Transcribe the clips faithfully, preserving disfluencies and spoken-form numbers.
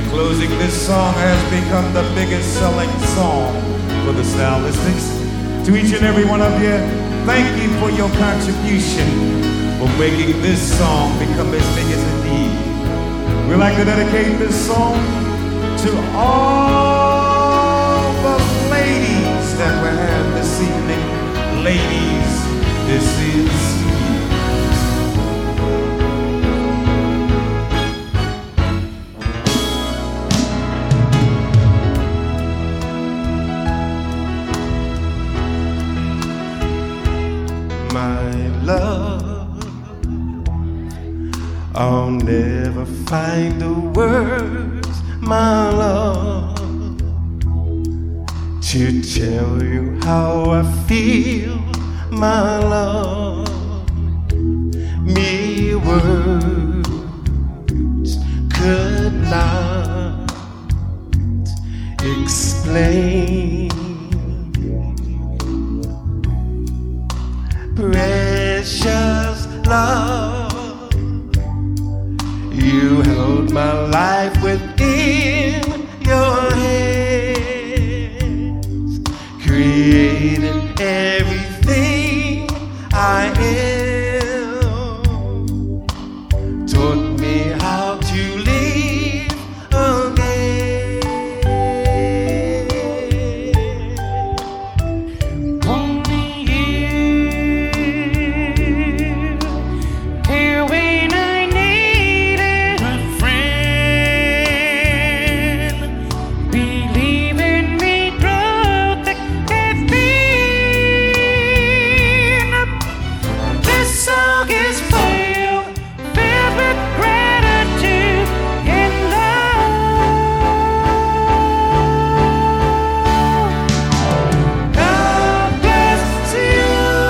closing, this song has become the biggest selling song for the Stylistics. To each and every one of you, thank you for your contribution for making this song become as big as it needs. We'd like to dedicate this song to all the ladies that we have this evening. Ladies, this is my love. I'll never find the words, my love, to tell you how I feel, my love. Mere words could not explain. Precious love, you held my life within your hands, created everything I am, taught me how to live again. Only you, here when I needed a friend, believe in me through thick and thin. This song is for you, filled with gratitude and love. God bless you.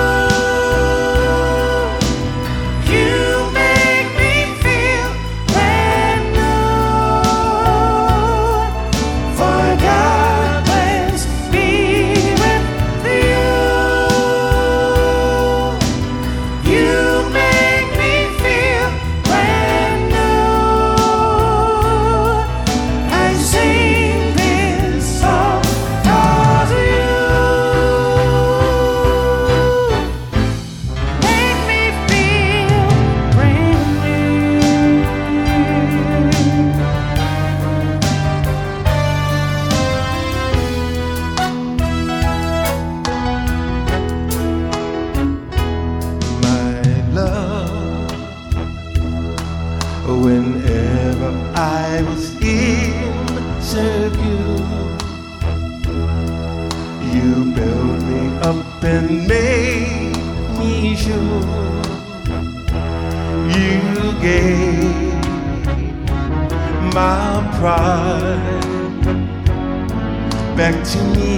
You make me feel brand new. For God bless me with you. You make me feel brand new. I sing this song 'cause you make me feel brand new. My love, whenever I was insecure, you built me up and made me sure. You gave my pride back to me.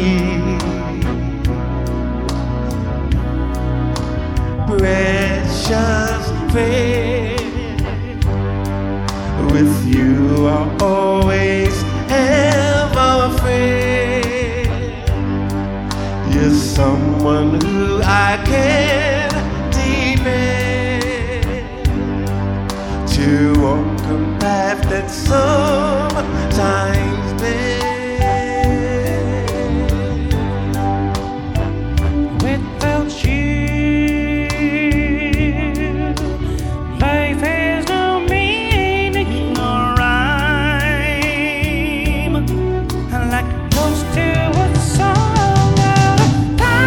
Precious friend, with you I'll always have a friend. You're someone who I can depend to walk a path that sometimes bends. Without you, life has no meaning or rhyme. Like close to a song out of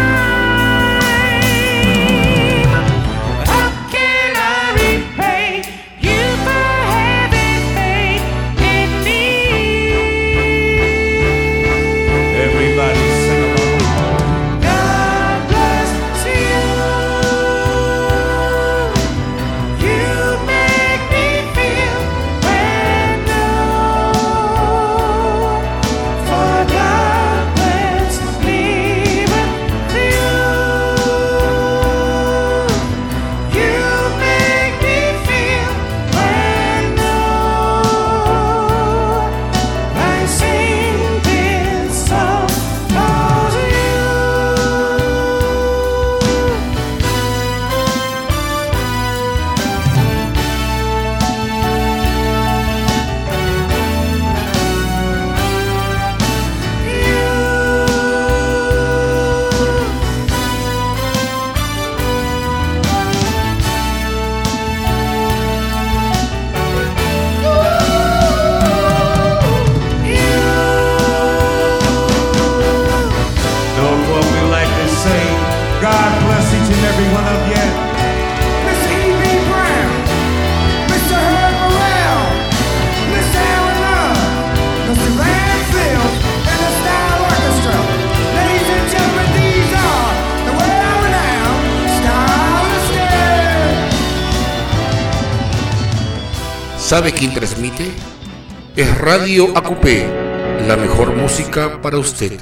time. How can I repay you for having faith in me? ¿Sabe quién transmite? Es Radio A Q P, la mejor música para usted.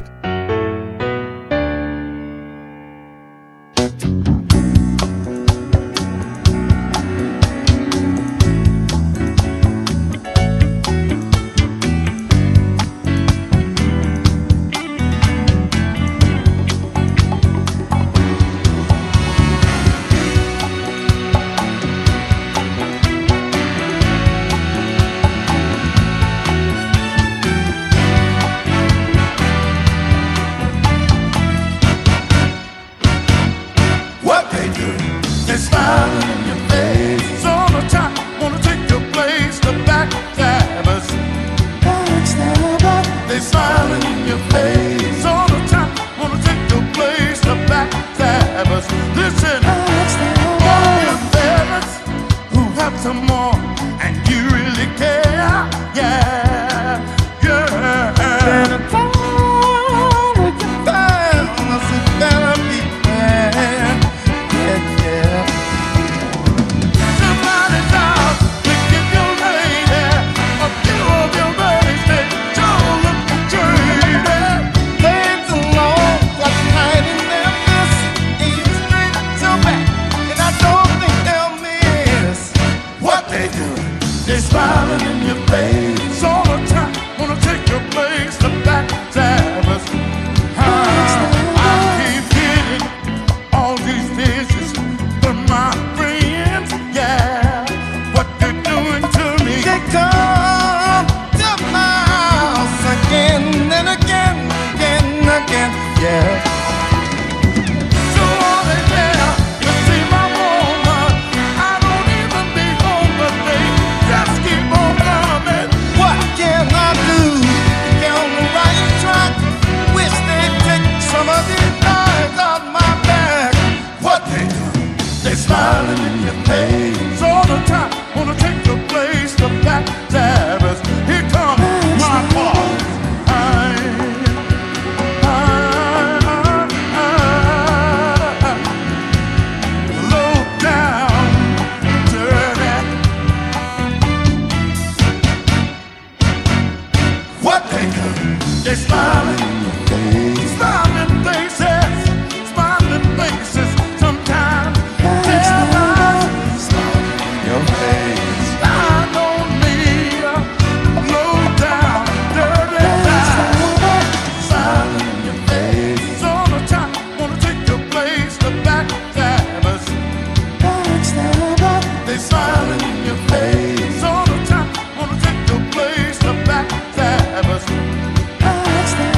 Backstabbers.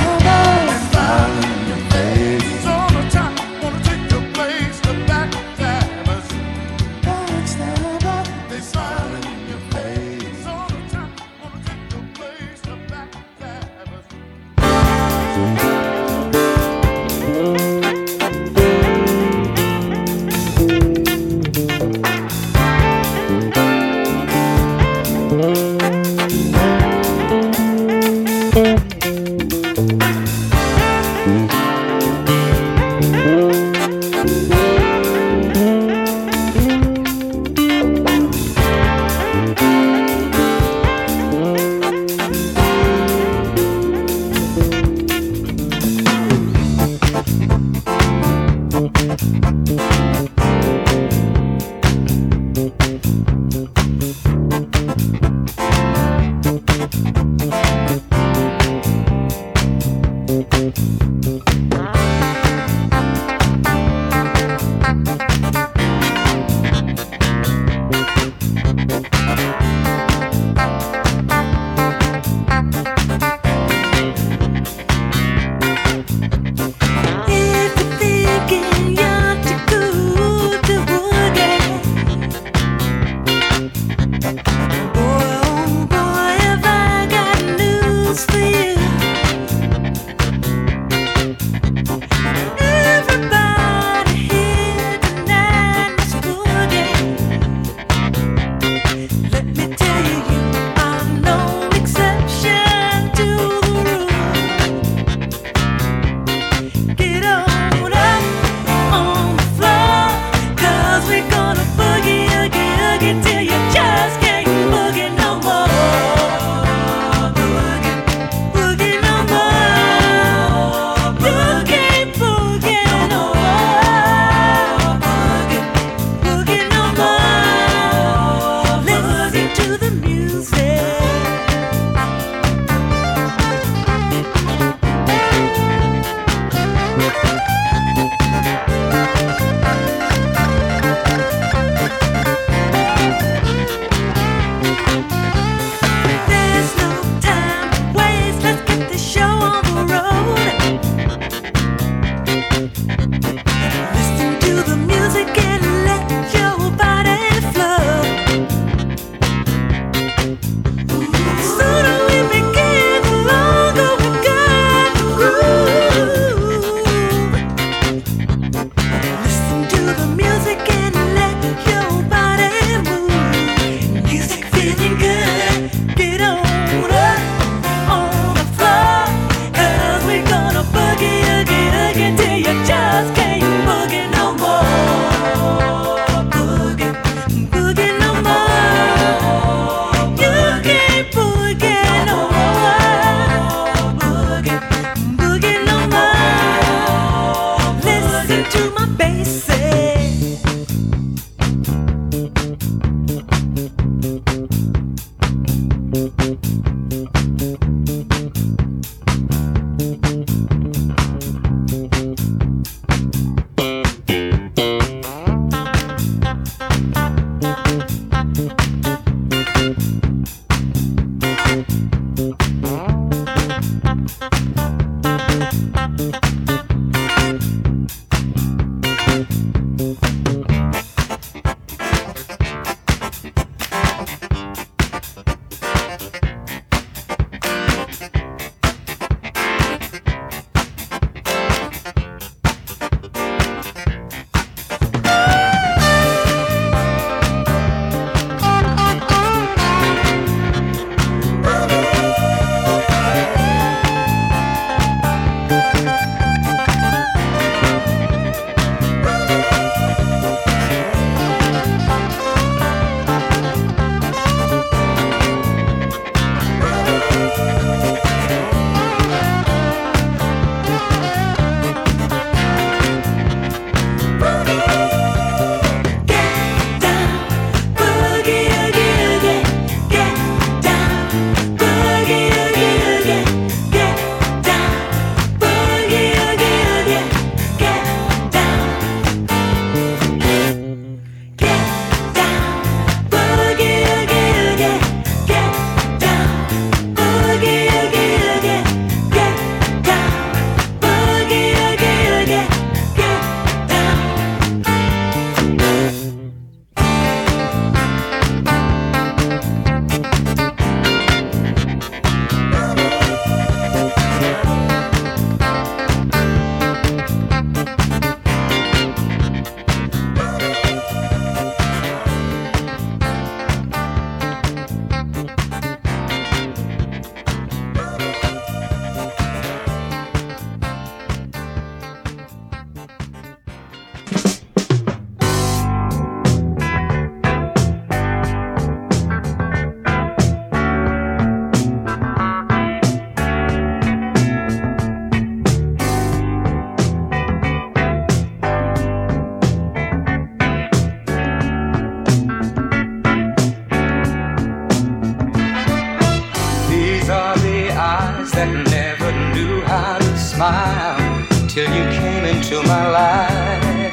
till you came into my life.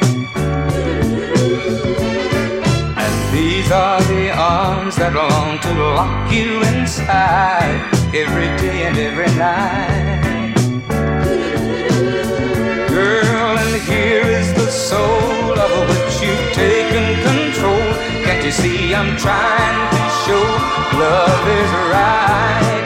And these are the arms that long to lock you inside every day and every night. Girl, and here is the soul of which you've taken control. Can't you see I'm trying to show love is right?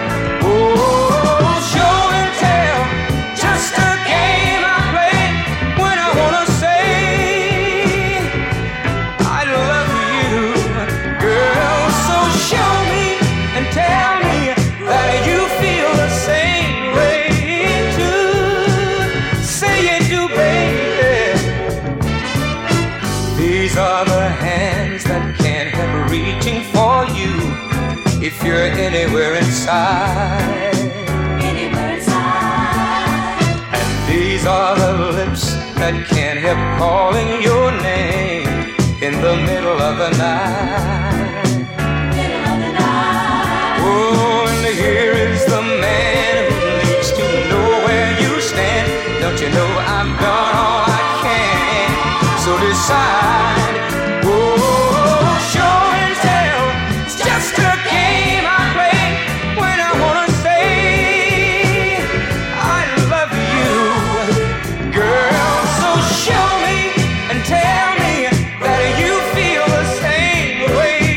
If you're anywhere inside, anywhere inside. And these are the lips that can't help calling your name in the middle of the night. Middle of the night. Oh, and here is the man who needs to know where you stand. Don't you know I've done all I can? So decide. Oh, show and tell. It's just a game I play when I wanna say I love you, girl. So show me and tell me that you feel the same way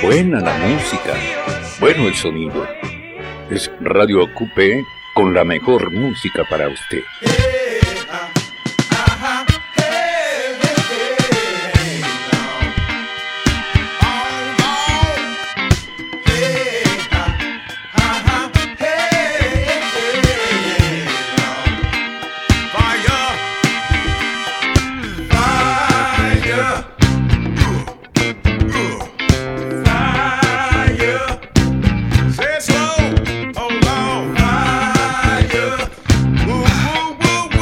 Buena la música, bueno el sonido. Es Radio Acupé con la mejor música para usted. Say slow, oh Lord, fire. Woo, woo, woo, woo.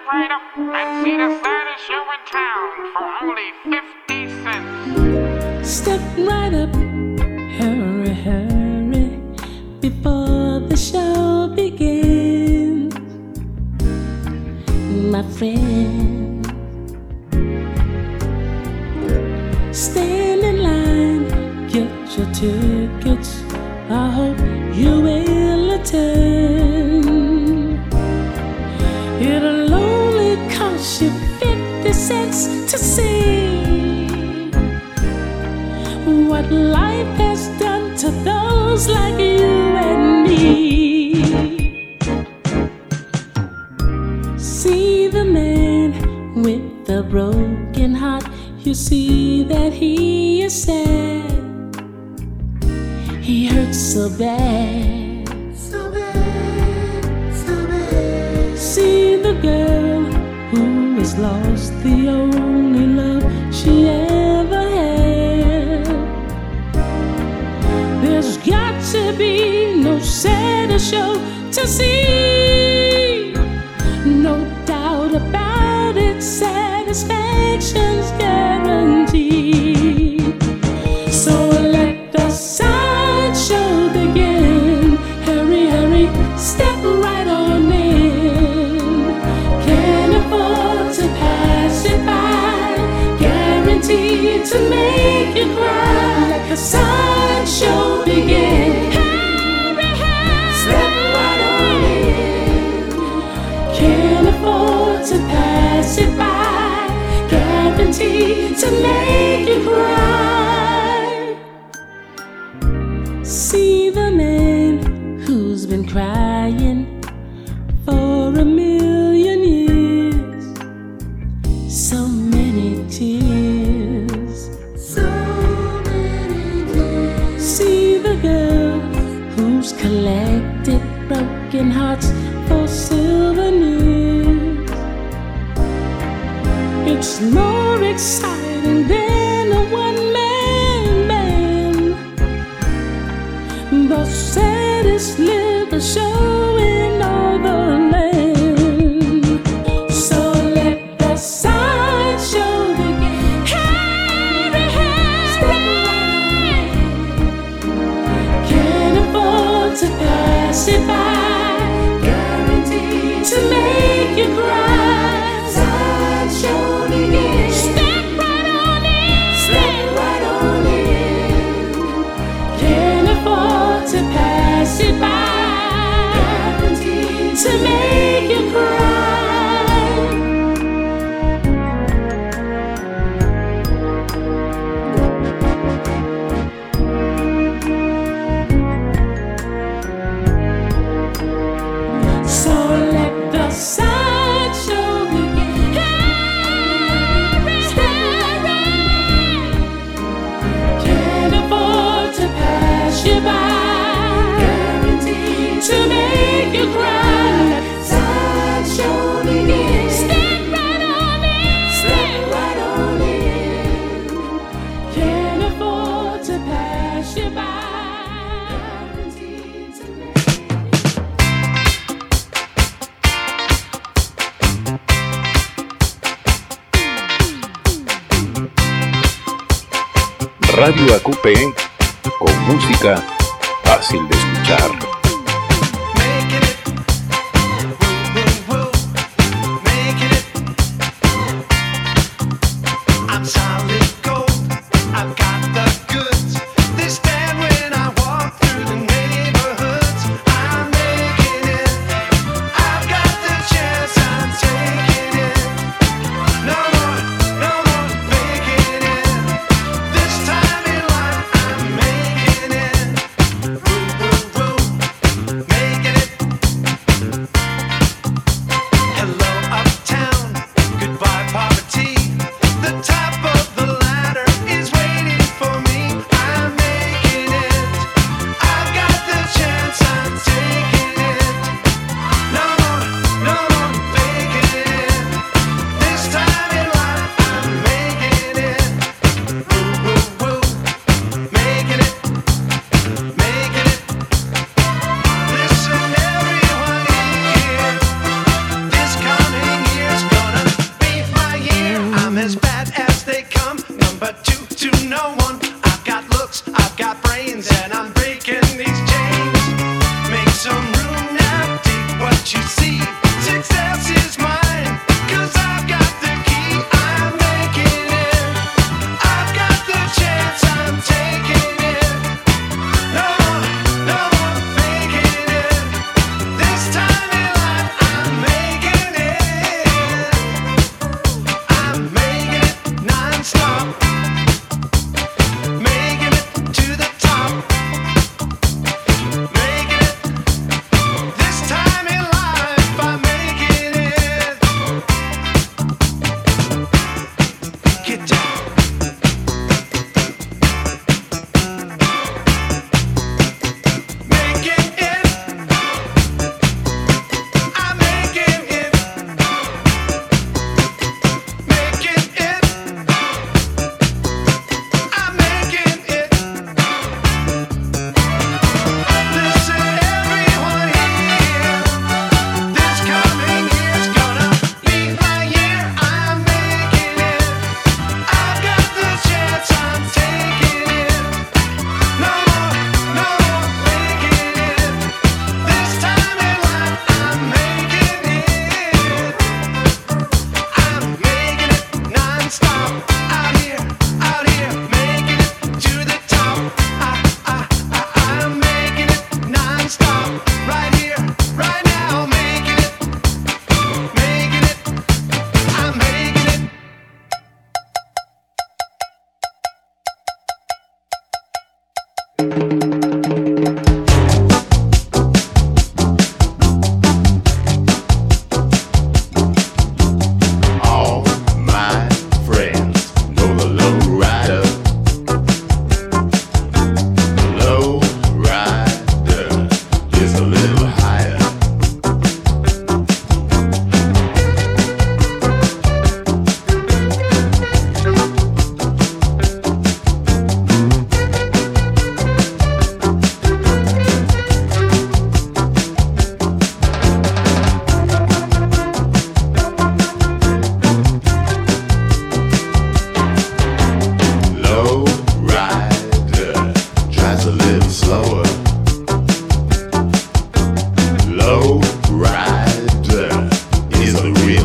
right up and see the saddest show in town for only fifty cents. Step right up, hurry, hurry, before the show begins, my friend. Stand in line, get your tickets, I hope you will attend. It'll only cost you fifty cents to see what life has done to those like you and me. See the man with the broken heart, you see that he is sad. He hurts so bad, so bad, so bad. See the girl who has lost the only love she ever had. There's got to be no sadder show to see. No doubt about it, satisfaction's guaranteed. So let the sideshow begin. Hurry, hurry, step right on in. Can't afford to pass it by. Guaranteed to make you cry. Let the sideshow begin. Hurry, hurry, step right on in. Can't afford to pass it by. Guaranteed to make you cry. See the man who's been crying for a million years. So many tears, so many tears. See the girl who's collected broken hearts for souvenirs. It's more exciting than a one-man band. The saddest little show in all the land. So let the sideshow begin. Hurry, hurry, can't afford to pass it by. Guaranteed to make you cry. Sideshow begin. Step right on in. Step right on in. Can't afford to pass it by. Guaranteed to make you cry. So let the sideshow begin. Hurry, hurry. Can't afford to pass you by. Guaranteed to make you cry. Sideshow begin. Step right on in. Step right on in. Can't afford to pass you by. Guaranteed to make Radio A Q P con música fácil de escuchar. I'm solid gold. I've got the goods. They stand when I walk through the neighborhoods. I'm making it. I've got the chance. I'm taking it. No more, no more faking it. This time in life, I'm making it. Woo, woo, woo.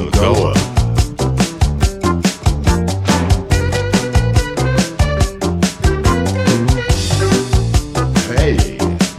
a goer. Hey.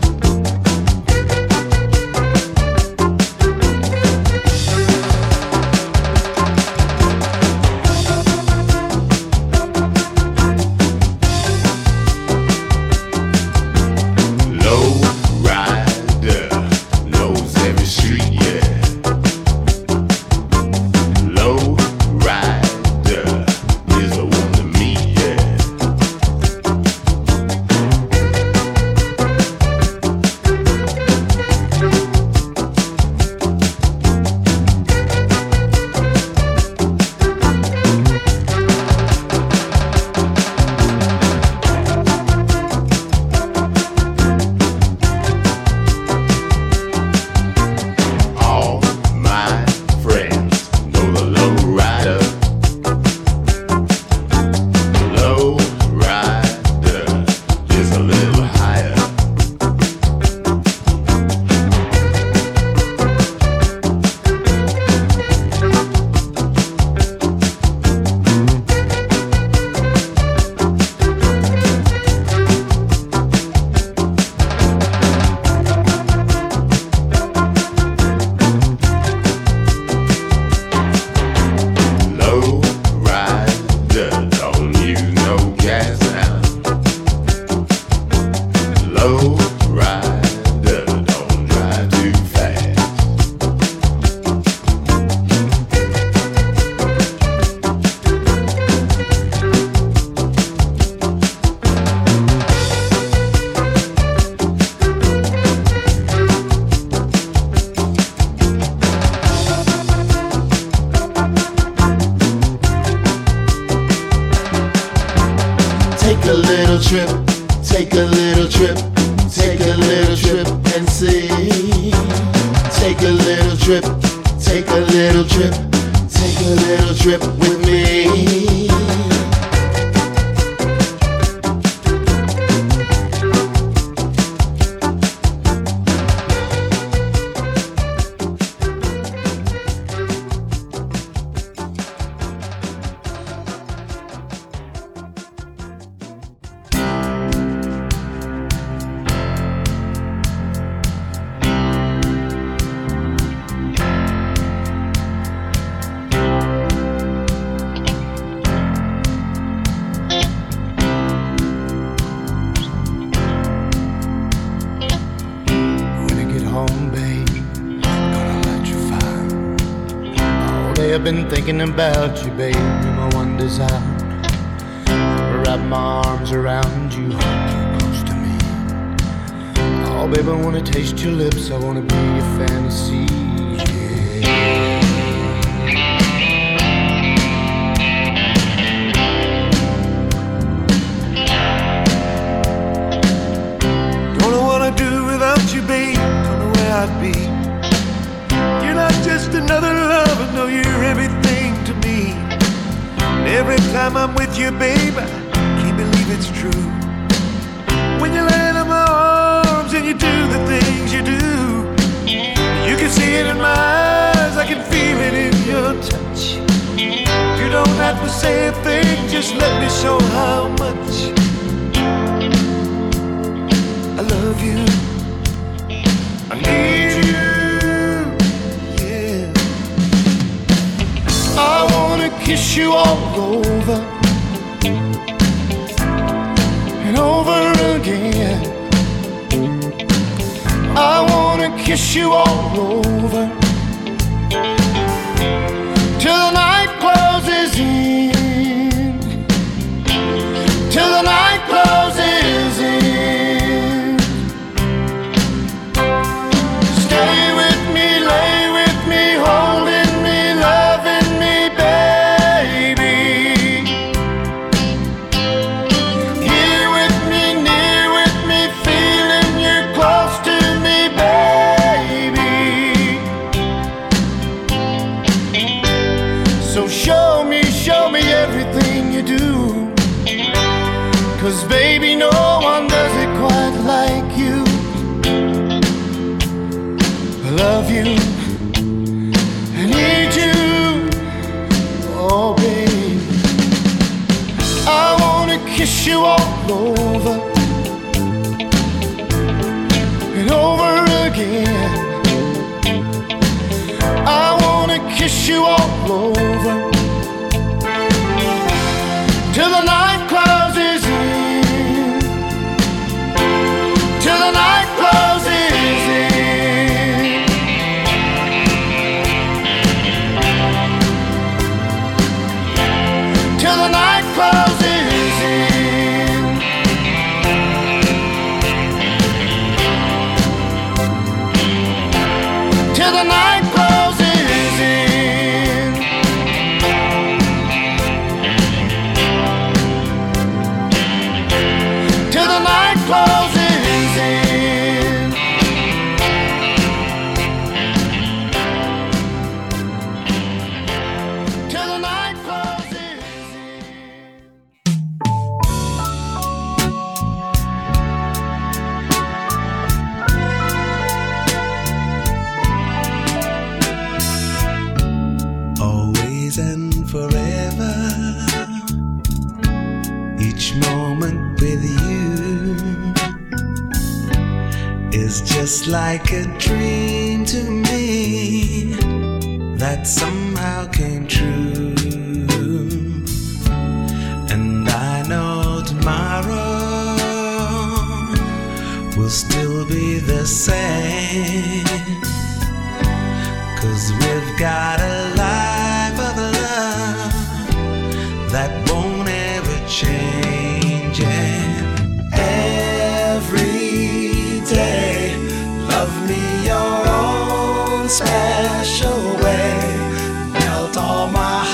Take a little trip, take a little trip, take a little trip and see. Take a little trip, take a little trip, take a little trip with me. I've been thinking about you, baby, my one desire. Wrap my arms around you, hold you close to me. Oh, baby, I wanna taste your lips, I wanna be your fantasy, yeah. Don't know what I'd do without you, babe. Don't know where I'd be. You're not just another lover, no, you're everything to me. And every time I'm with you, babe, I can't believe it's true. When you land in my arms and you do the things you do, you can see it in my eyes, I can feel it in your touch. You don't have to say a thing, just let me show how much I love you. I need you. I wanna kiss you all over and over again. I wanna kiss you all over till the night closes in, till the night closes in. Stay with me, lay with me, holding me, loving me, baby. Here with me, near with me, feeling you close to me, baby. So show me, show me everything you do, 'cause baby, no one does it quite like you. I love you, I need you. over and over again. I wanna kiss you all over till the night closes in, till the night closes in, till the night closes in, till the night closes in, till the night closes in, till the night closes in. Always and forever, each moment with you is just like a dream to me that somehow came true. And I know tomorrow will still be the same, 'cause we've got a life of love that won't ever change. And every day, love me your own special way, melt all my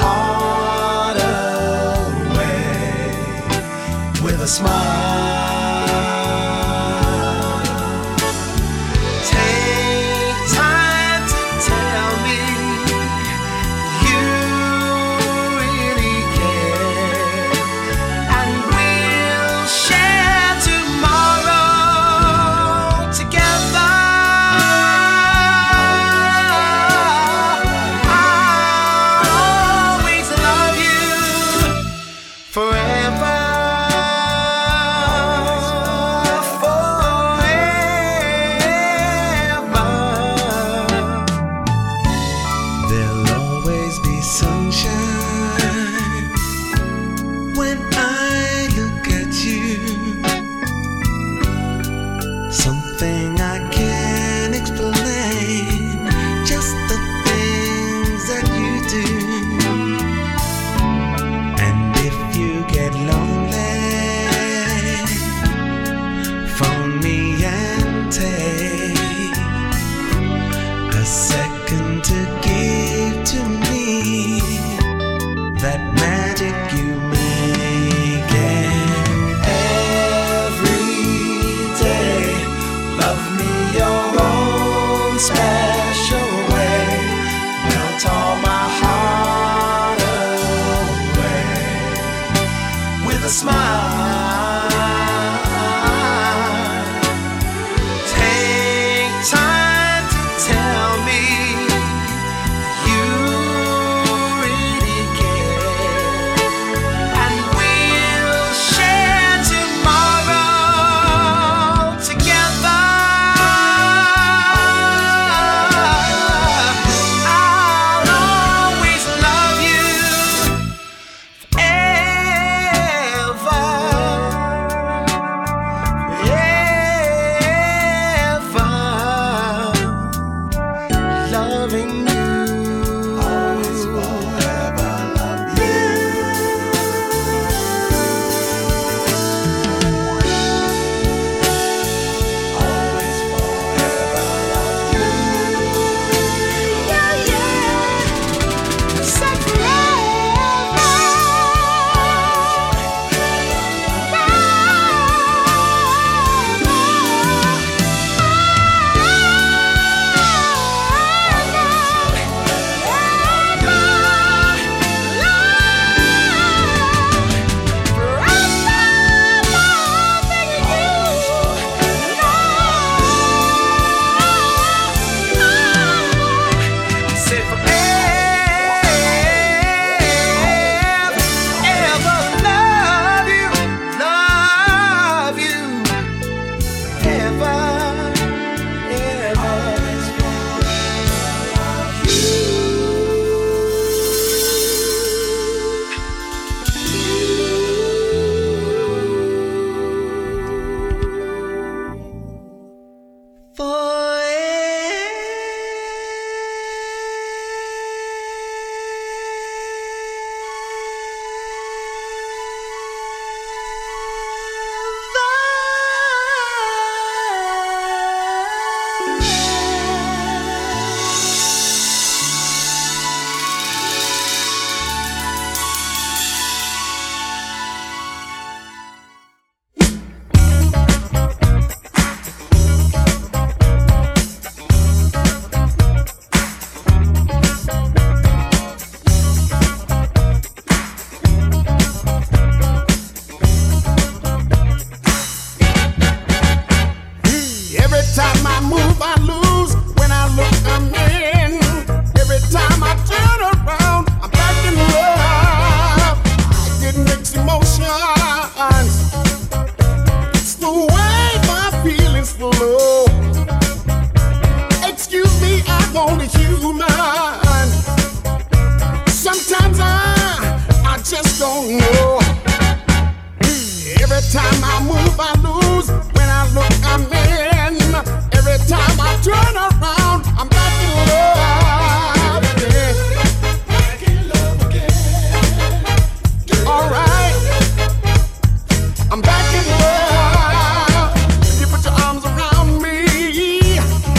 time I move, I lose. When I look, I'm in. Every time I turn around, I'm back in love again. Back in love again. All right, I'm back in love. You put your arms around me,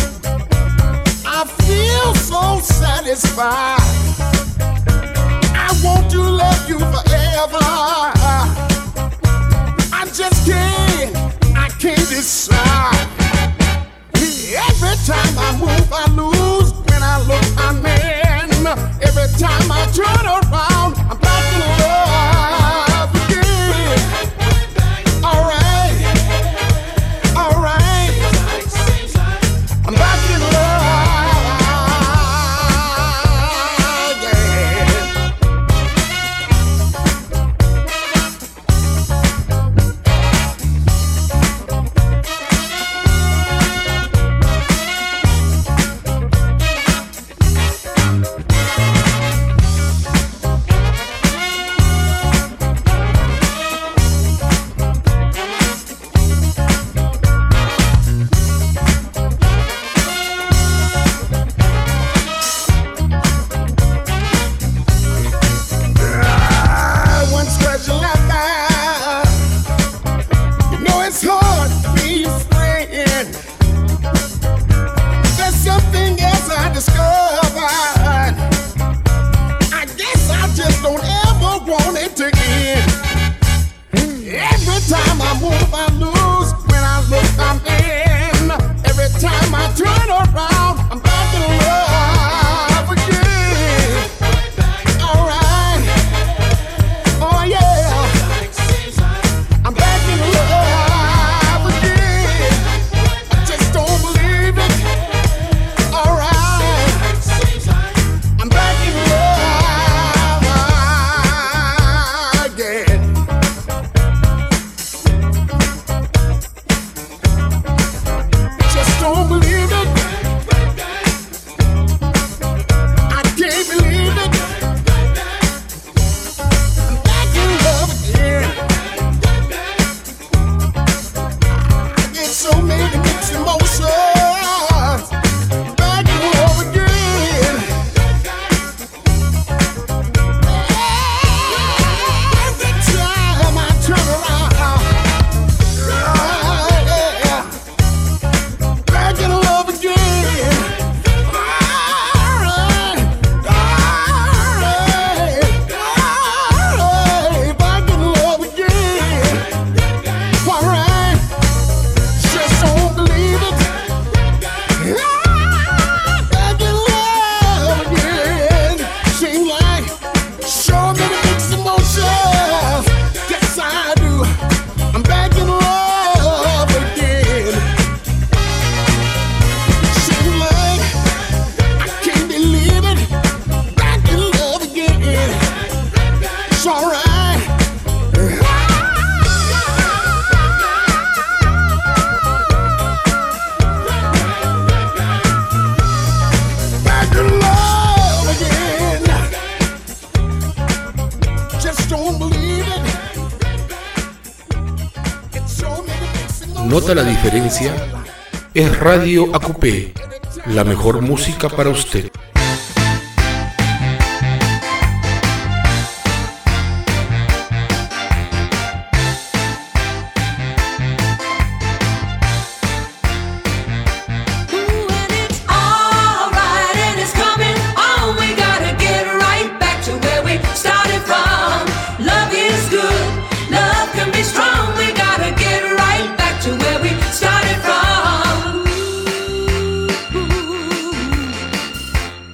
I feel so satisfied. I want to love you forever. I just can't, I can't decide. Every time I move, I lose. When I look, I'm in. Every time I turn around, I'm back in love again. All right, all right, I'm back in love again. One special life, you know it's hard to be a friend. There's something else I discovered. I guess I just don't ever want it to end. Every time I move, I lose. When I look, I'm in. Every time I turn around, I'm back in love again. All right. Oh yeah, I'm back in love again. I just don't believe it. All right, I'm back in love again. Just don't believe it. I can't believe it. Back in love again. I get so many mixed emotions. Back in love again. Every time I turn around, yeah, back in love again. All right, all right, all right, back in love again. All right, just don't believe it. Back in love again. Seem like so many mixed emotions. Yes, I do. I'm back in love again. Seem like I can't believe it. Back in love again. It's all right. Back in love again. Just don't believe it. It's so many mixed emotions. ¿Nota la diferencia? Es Radio A Q P, la mejor música para usted. All right, and it's coming on. We gotta get right back to where we started from. Love is good, love can be strong. We gotta get right back to where we started from.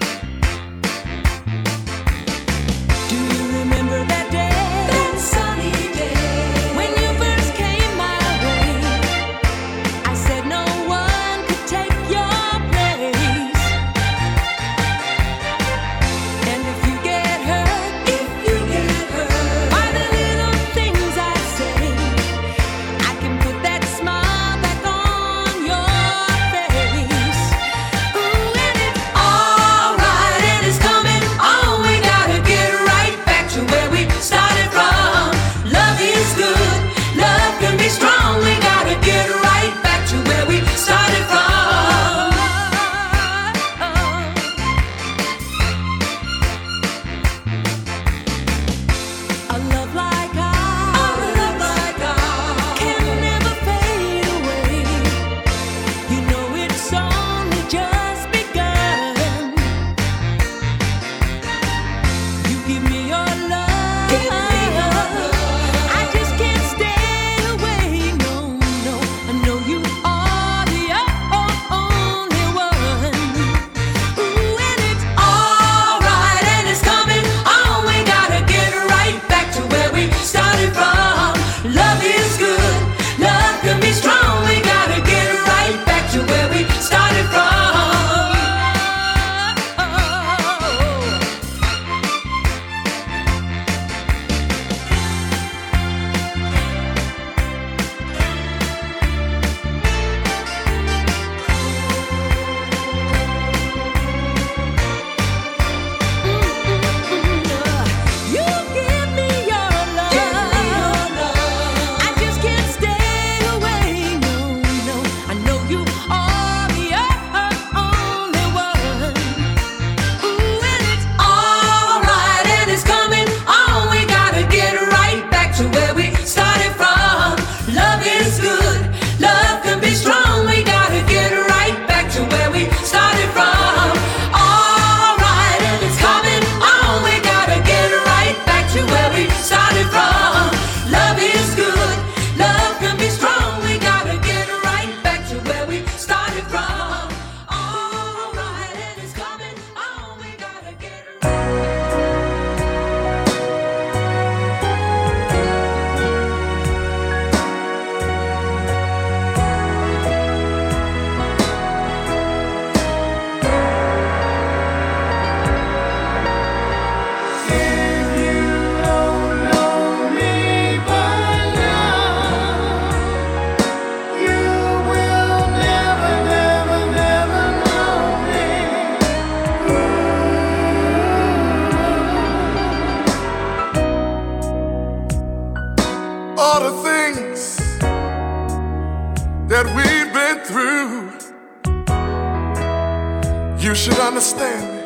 should understand me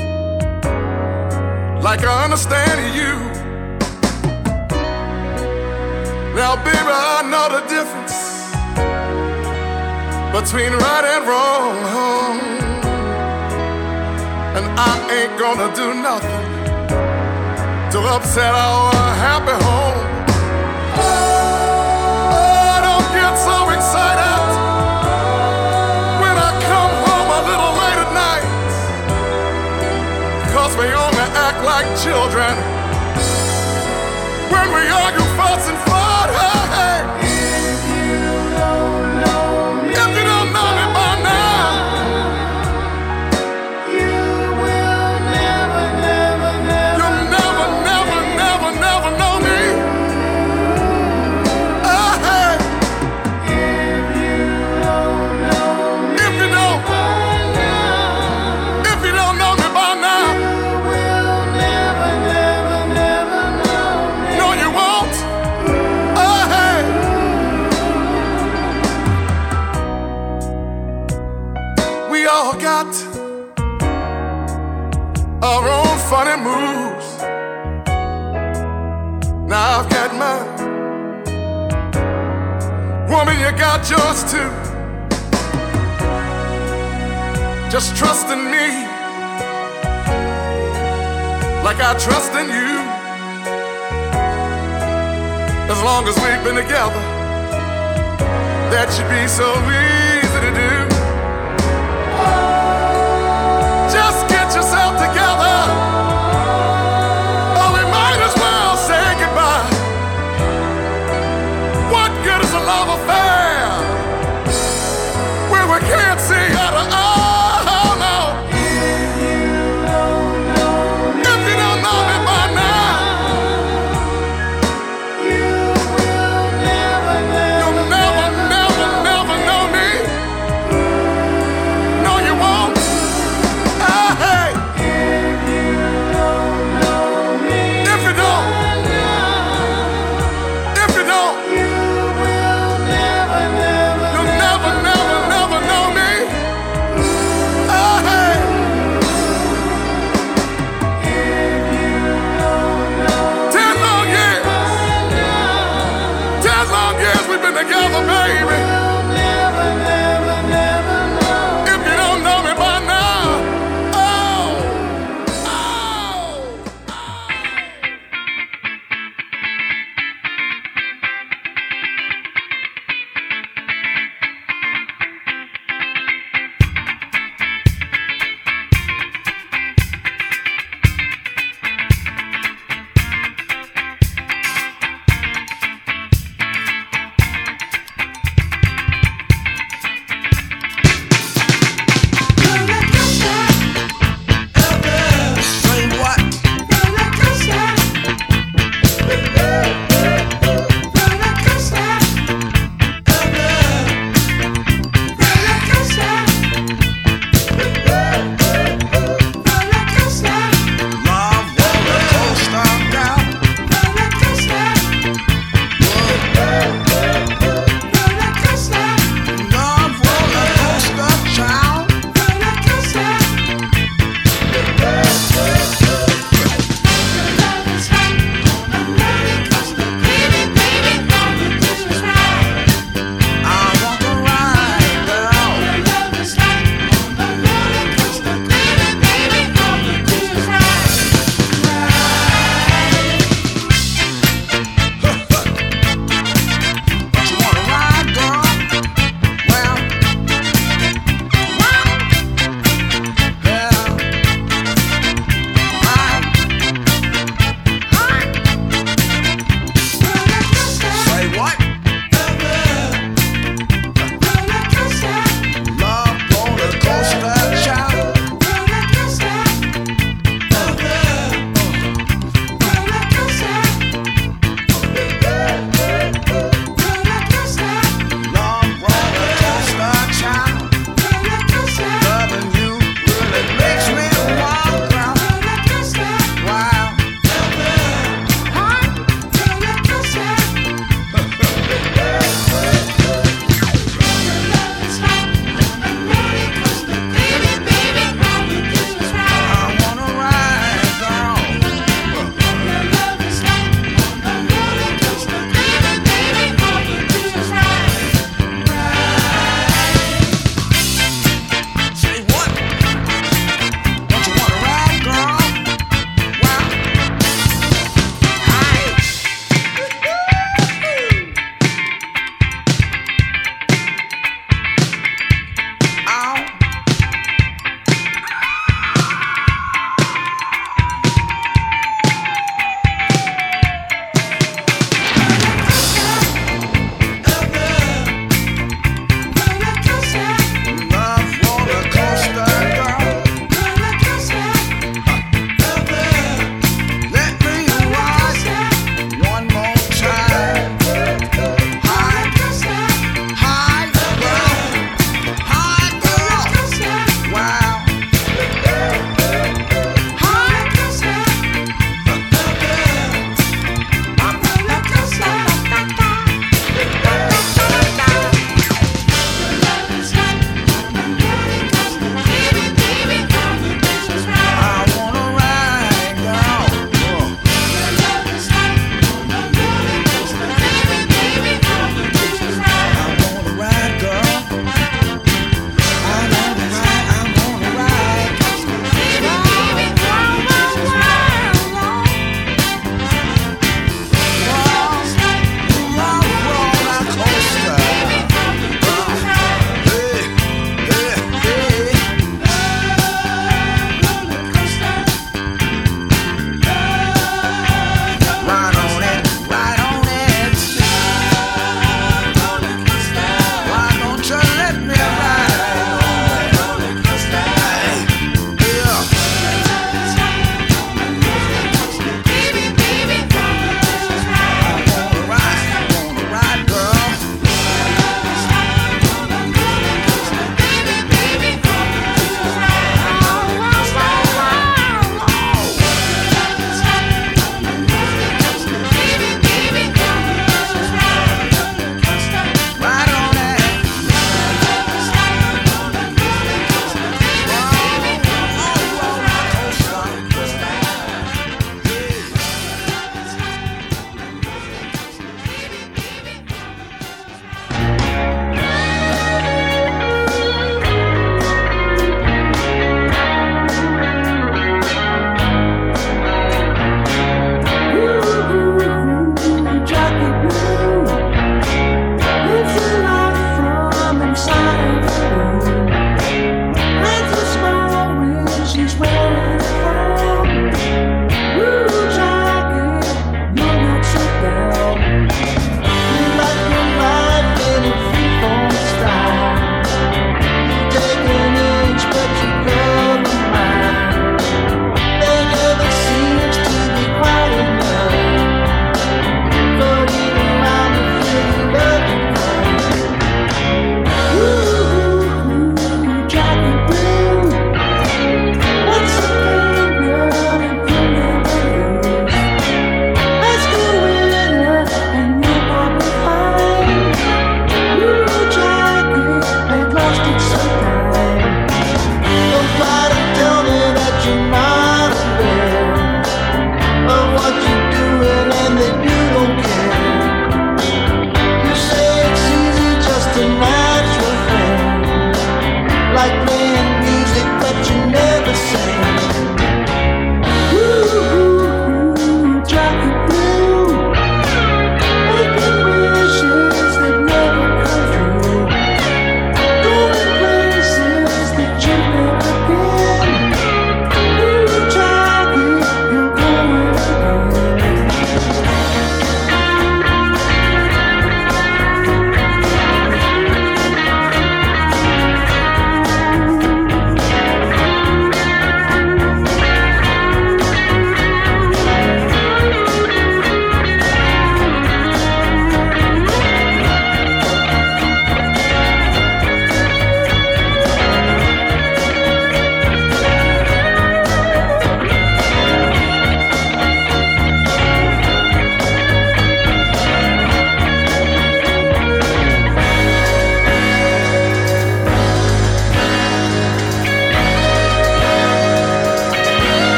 like I understand you. Now, baby, I know the difference between right and wrong, and I ain't gonna do nothing to upset our happy home. Oh, don't get so excited when I come home a little late at night, 'cause we only act like children when we argue, fuss, and fight. Hey, hey. If you don't know me, if you don't know me by now, you will never, never, never, you'll never, never, never, never know me. Oh, hey. If you don't know me, if you don't, by now, if you don't know me by now, you will never, never, never know me. No, you won't. Oh, hey. We all got our own funny moves. Now I've got mine. Woman, you got yours too. Just trust in me like I trust in you. As long as we've been together, that should be so easy to do. Just get yourself together, or we might as well say goodbye. What good is a love affair when we can't see eye to eye? Oh, no. If you don't know me, if you don't know me by now, you will never, never, you'll never, never, never know me. No, you won't. Ah, hey. If you don't know me, if you don't, if you don't, you will never, never, you'll never, never, never know me. Ah, hey. If you don't know ten long years, ten long years we've been together, baby. Never, never, never know. If you don't know me by now, oh, oh.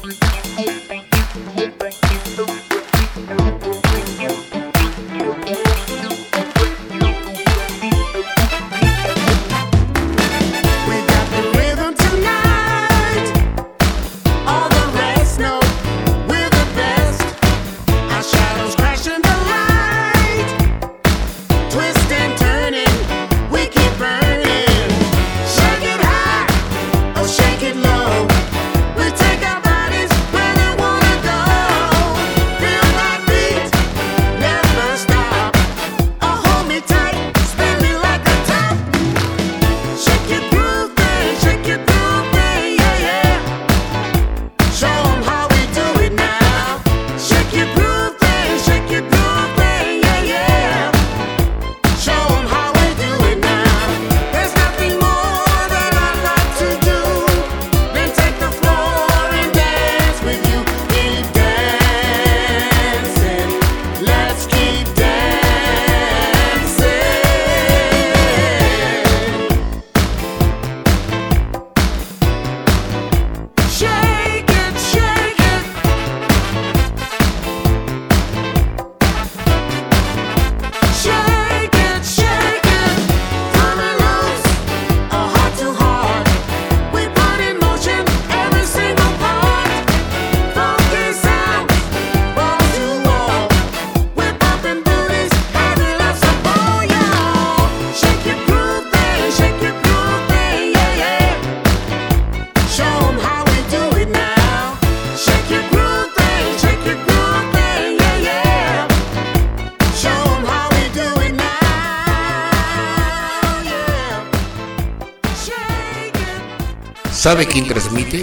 ¿Sabe quién transmite?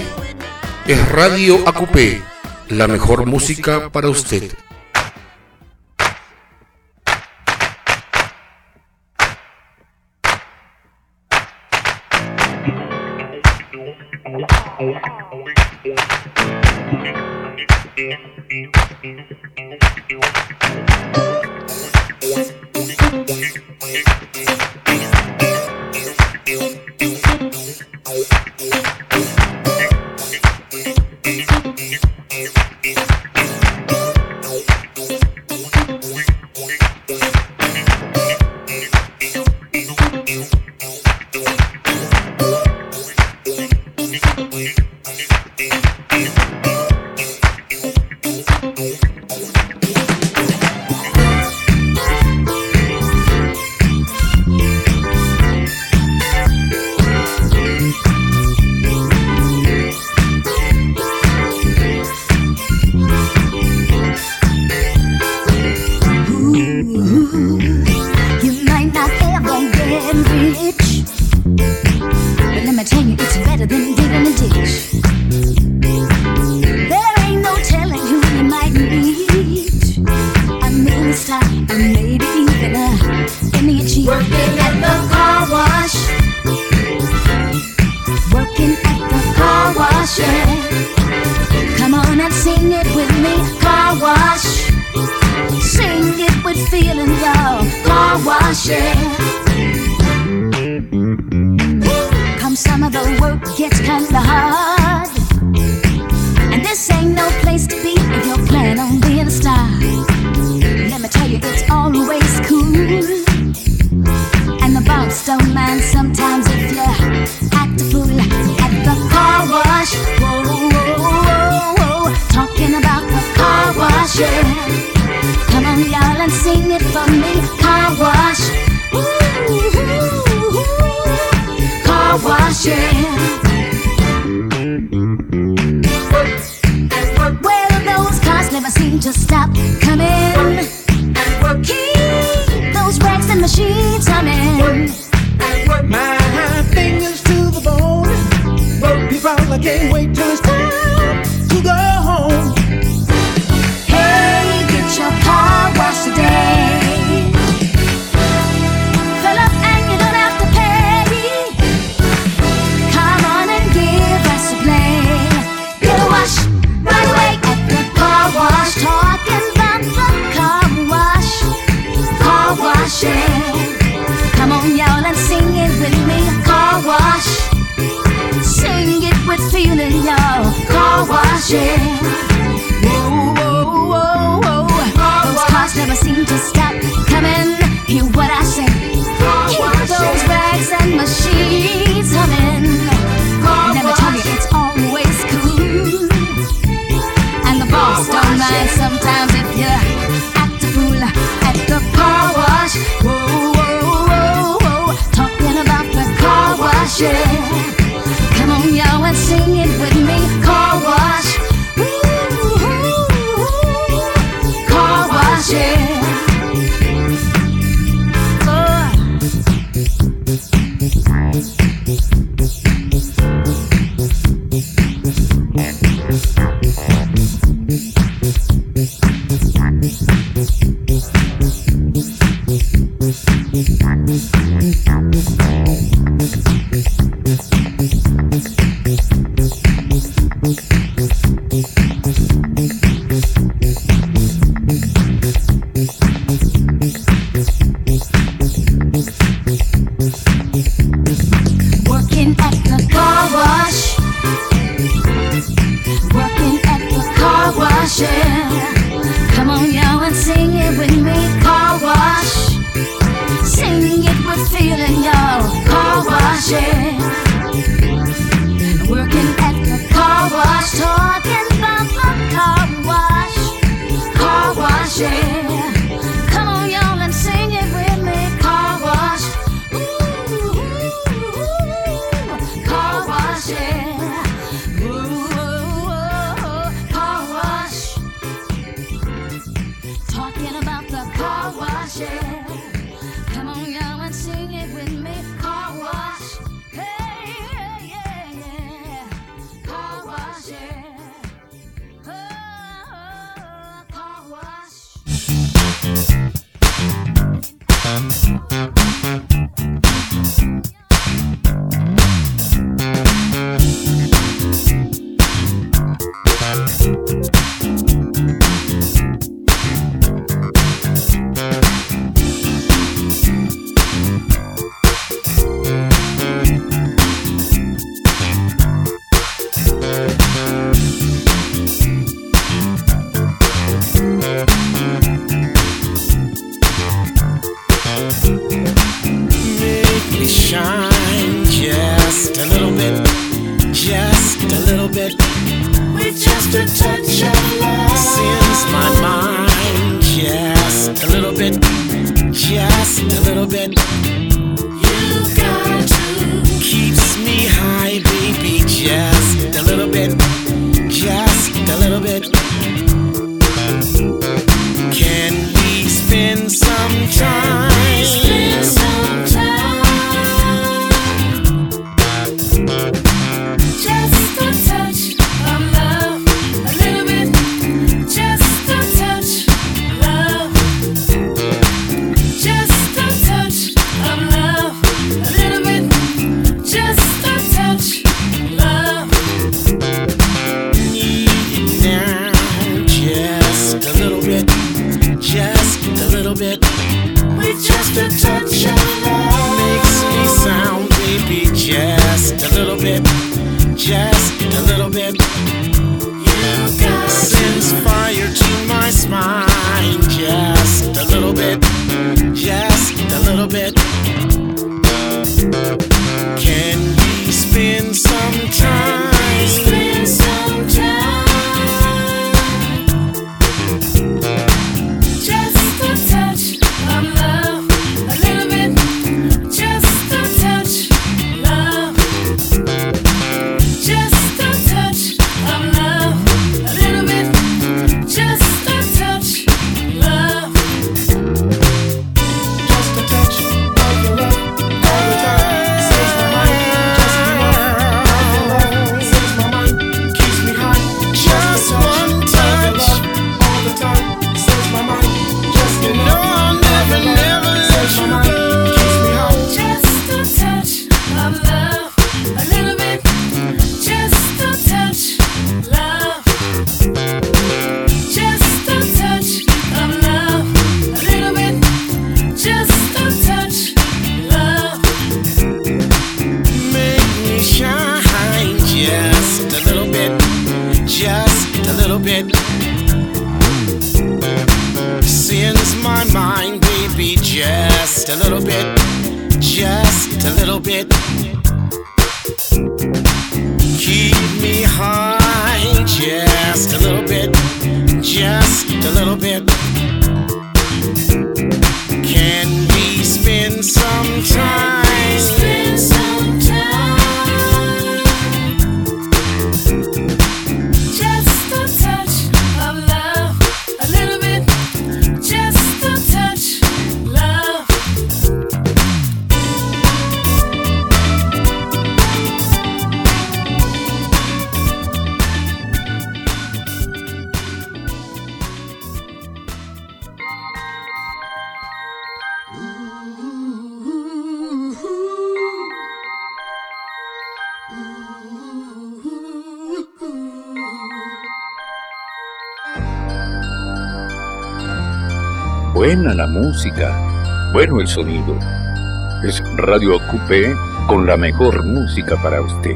Es Radio A Q P, la mejor música para usted. Talking about the wash, yeah. Whoa, whoa, whoa, whoa. Those cars never seem to stop coming. Hear what I say. Keep those rags and machines humming. Never tell you it's always cool. And the boss don't mind sometimes if you act a fool at the car wash. Whoa, whoa, whoa, whoa. Talking about the car wash, yeah. Come on, y'all, and sing it with me. Car wash. Ooh, car wash, yeah. Working at the car wash. Working at the car wash, yeah. Come on, y'all, and sing it with me. Car wash. Sing it with feeling, y'all. Car wash, yeah. Working at the car wash. Talking about the car wash. Car wash, yeah. Come on, y'all, and sing it with me. Car wash. Car wash, yeah. Ooh, car wash. Talking about the car wash, yeah. Come on, y'all, and sing it with me. Car wash. Hey, yeah, yeah, yeah. Car wash, yeah. Oh, car wash. Make me shine just a little bit, just a little bit, with just a touch of love. Since my mind just a little bit, just a little bit. You got to keeps me high, baby, just a little bit, just a little bit. Can we spend some time? Spend some time. Just a touch of love, a little bit. Just a touch of love. Just a touch of love, a little bit. Just a touch of love. Need it now, just a little bit. Just a little bit, with just a touch of love. Makes me sound, baby, just a little bit, just a little bit. You got sends fire to my spine, just a little bit, just a little bit. Can we spend some time? Spend some time. Just a touch of love, a little bit. Just a touch of love. Just a touch of love, a little bit. Just a touch of love. Just a touch of little bit. Since my mind, baby, just a little bit, just a little bit. Keep me high, just a little bit, just a little bit. Can we spend some time? Spend some time. Just a touch of love, a little bit. Just a touch, love. Buena la música, bueno el sonido. Es Radio Ocupé con la mejor música para usted.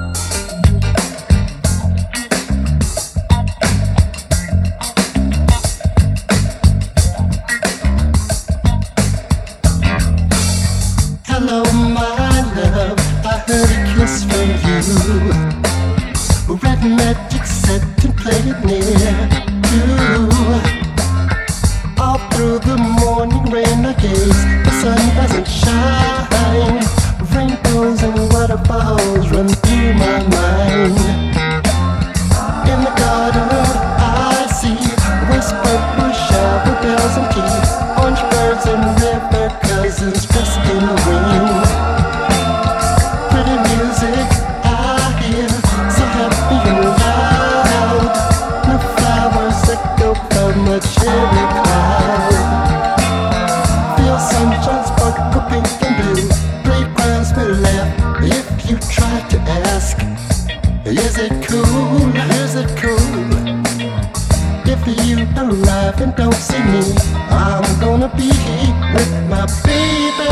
Hello, my love, I heard a kiss from you. Red magic set and played it near you. All through the morning rain I gaze, the sun doesn't shine. Rainbows and waterfalls run through my mind. In the garden I see whispered bush, shower bells and tea, orange birds and river cousins dressed in green. Pretty music I hear, so happy and loud. The flowers echo from a cherry cloud. Feel sunshine sparkle pink and blue. Playgrounds will laugh if you try to ask, is it cool? Is it cool? If you arrive and don't see me, I'm gonna be with my baby.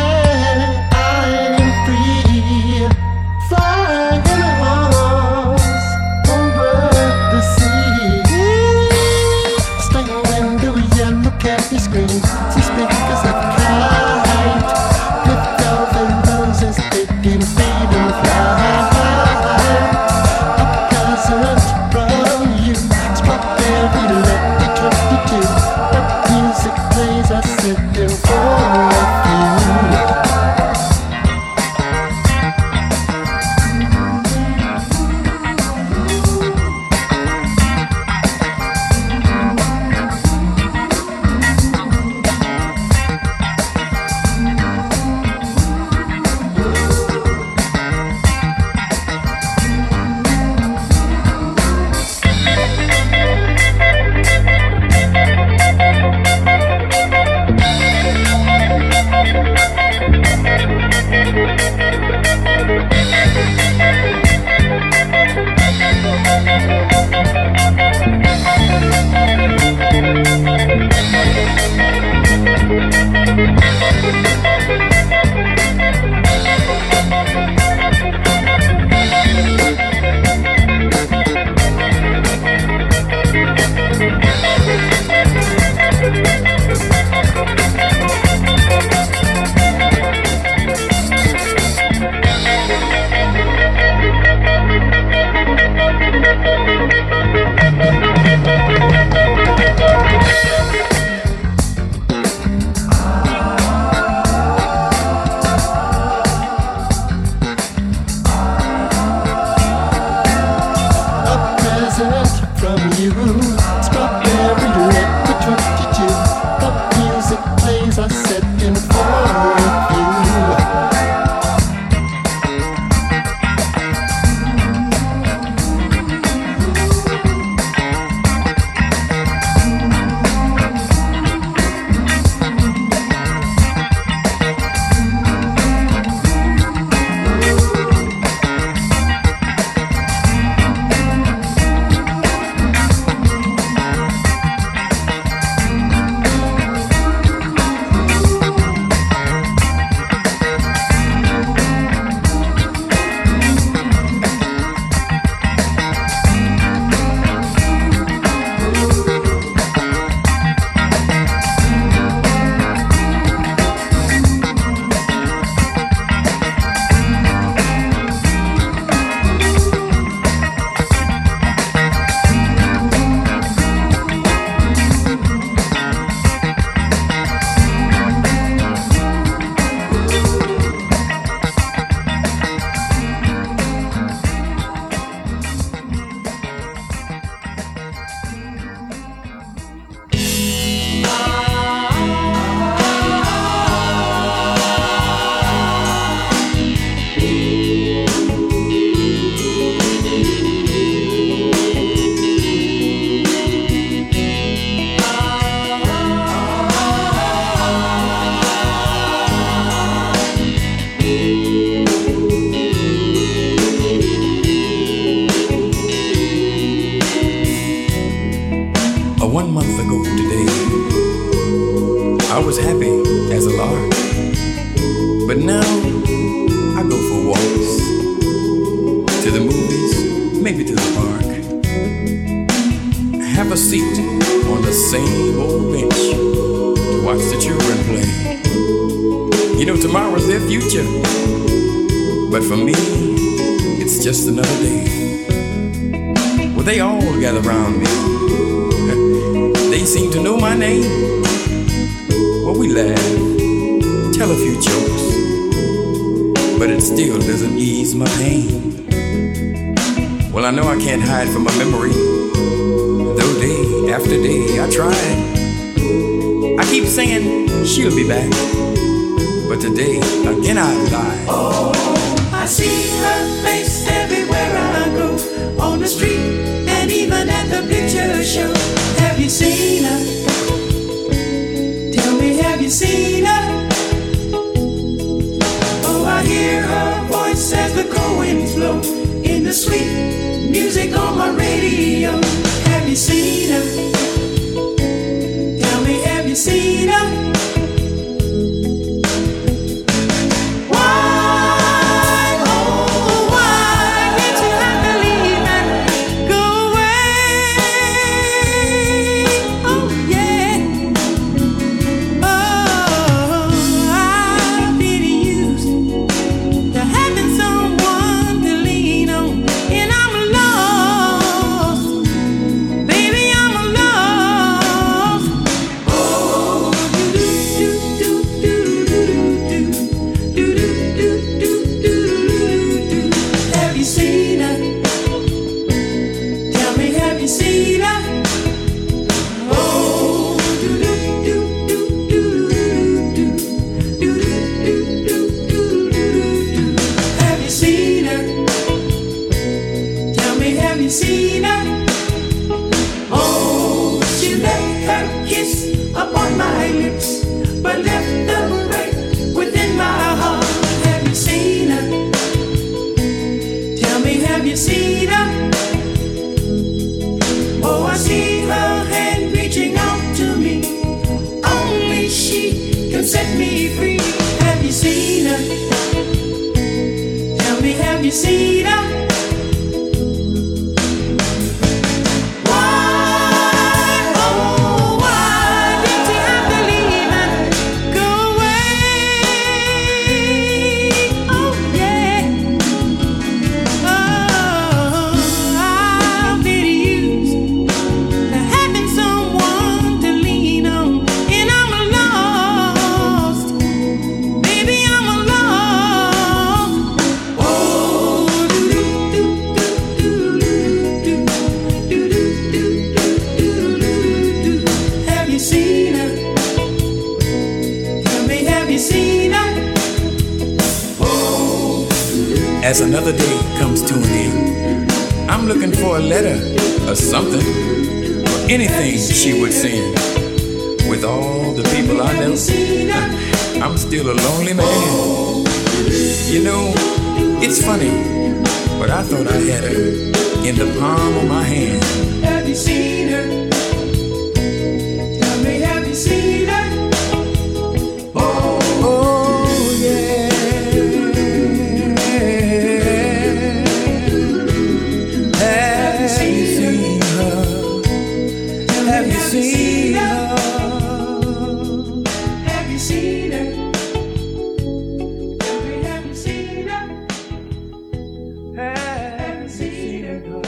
I'm free, flying arms over the sea. Staying in the yellow candy screen, some speakers of kite, with velvet roses taking feet and fly. A present from you, strawberry letter twenty-two. The music plays, I sit in for you. one month ago today, I was happy as a lark, but now I go for walks, to the movies, maybe to the park. Have a seat on the same old bench to watch the children play. You know, tomorrow's their future, but for me, it's just another day. Well, they all gather around me. They seem to know my name. Well, we laugh, tell a few jokes, but it still doesn't ease my pain. Well, I know I can't hide from my memory, though day after day I try. I keep saying she'll be back, but today again I lie. Oh, I see her face everywhere I go, on the street and even at the picture show. Have you seen her? Tell me, have you seen her? Oh, I hear her voice as the cold winds blow in the sweet music on my radio. Have you seen her? Tell me, have you seen her? As another day comes to an end, I'm looking for a letter or something, or anything she would send. With all the people I know, I'm still a lonely man. You know, it's funny, but I thought I had her in the palm of my hand. Have you seen her? Tell me, have you seen her? Oh, oh yeah. Have you seen her? Have you seen her? Have you seen her? Tell me, have you seen her? Have you seen her?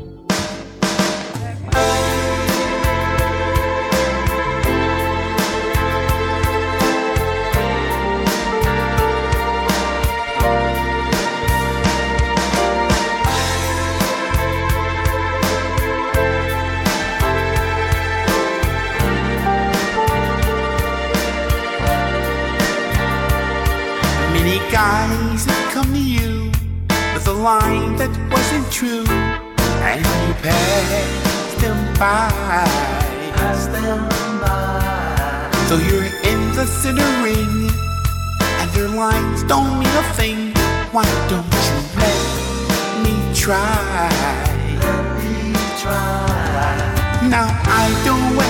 Many guys have come to you with a line that wasn't true, and you passed them by. Pass them by. So you're in the center ring, and their lines don't mean a thing. Why don't you let me try? Let me try. Now I don't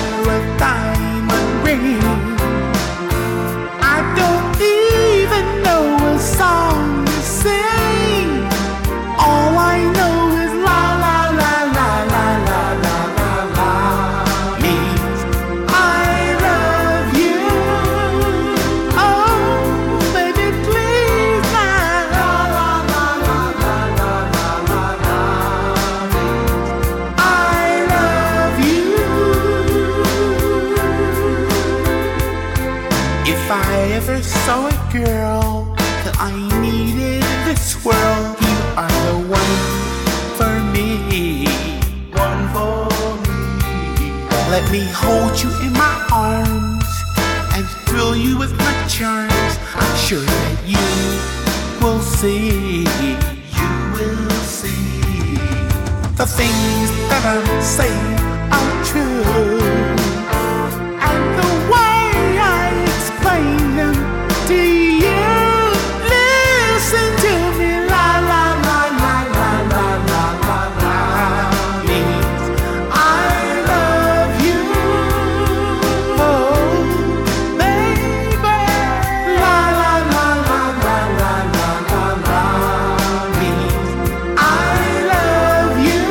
I ever saw a girl that I needed in this world, you are the one for me. One for me. Let me hold you in my arms and thrill you with my charms. I'm sure that you will see. You will see. The things that I'm saying are true. And the way I explain them to you. Listen to me, la la la la la la la la la. Means I love you, oh baby. La la la la la la la la la. Means I love you.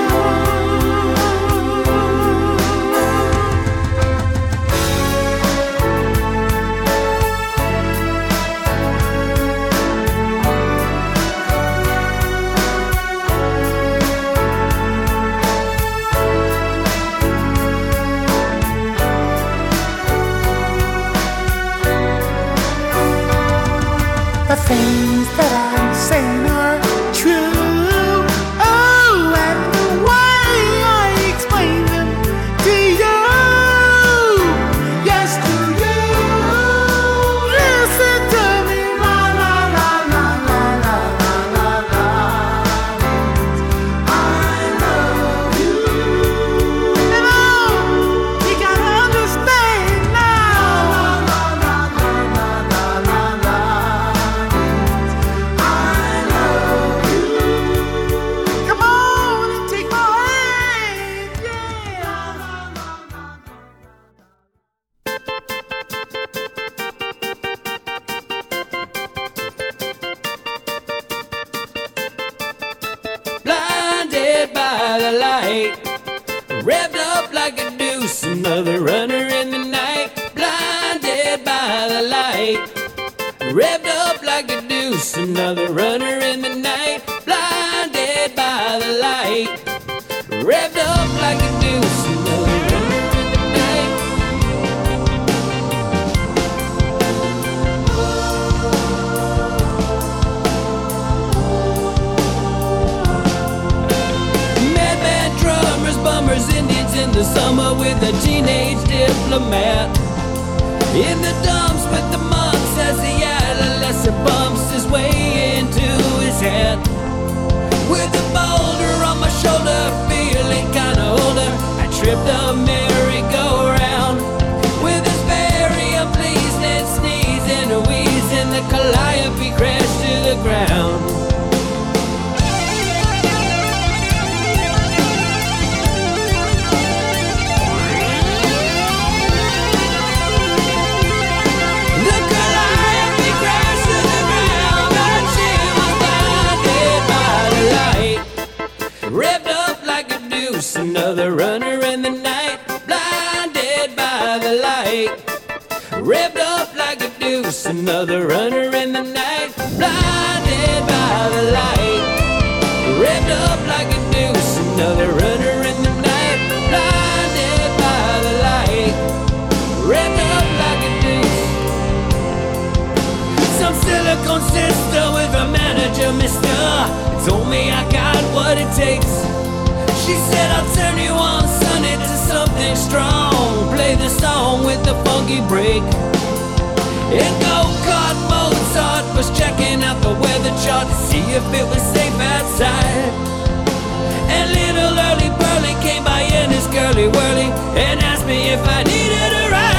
The things that I'm saying are true. Oh, and the way I explain them to you. Yes, to you. Listen to me, la la la la la la la la la. I love you. And oh, you gotta understand now. La la la la la la la la. Come on and take my hand, Blinded by the light, revved up like a deuce, another runner in the night. Blinded by the light, revved up like a deuce, another runner in the night. Blinded by the light, revved up like a deuce, another runner in the night. Madman drummers, bummers, Indians in the summer with a teenage diplomat. In the dumps with the monks as the adolescent bumps his way into his hat. With a boulder on my shoulder, feeling kinda older, I tripped a merry-go-round. With his very unpleased and sneeze and a wheeze, and the calliope crashed to the ground. The calliope crashed to the ground, but she was blinded by the light. Revved up like a deuce, another runner in the night. Blinded by the light. Revved up like a deuce, another runner in the night. Blinded by the light. Revved up like a deuce, another runner in the night. Blinded by the light. Revved up like a deuce. Some silicone sister with a manager, mister, told me I got what it takes. She said I'll turn you on, son, into something strong. Play the song with the funky break. In go-kart, Mozart was checking out the weather chart to see if it was safe outside. And little Early Burly came by in his curly whirly and asked me if I needed a ride.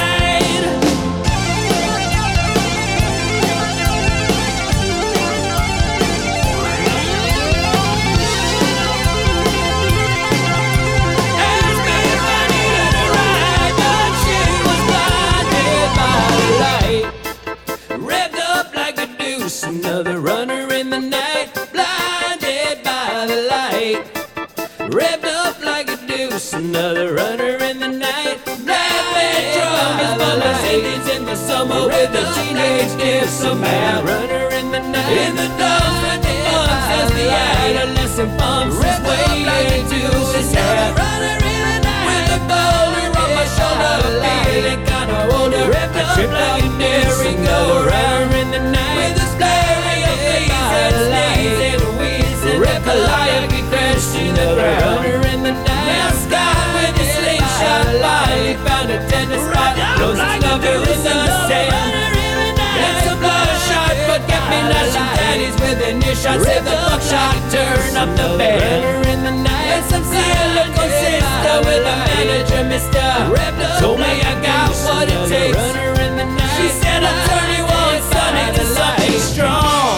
Asked me if I needed a ride, but she was blinded by the light. Revved up like a deuce, another runner in the night. Blinded by the light. Revved up like a deuce, another runner in the night. Madman drummers, bummers, Indians in the summer with a teenage diplomat. Runner in the night. In the dumps with the bumps as the adolescent bumps his way into his hat. With a boulder on my shoulder, feeling kinda older. Revved up like a deuce, shot, said the buckshot, turn up the band. In the night, and some silicon sister with the manager, Mister Told me I got what it takes. She said I'm thirty-one, son, into something strong.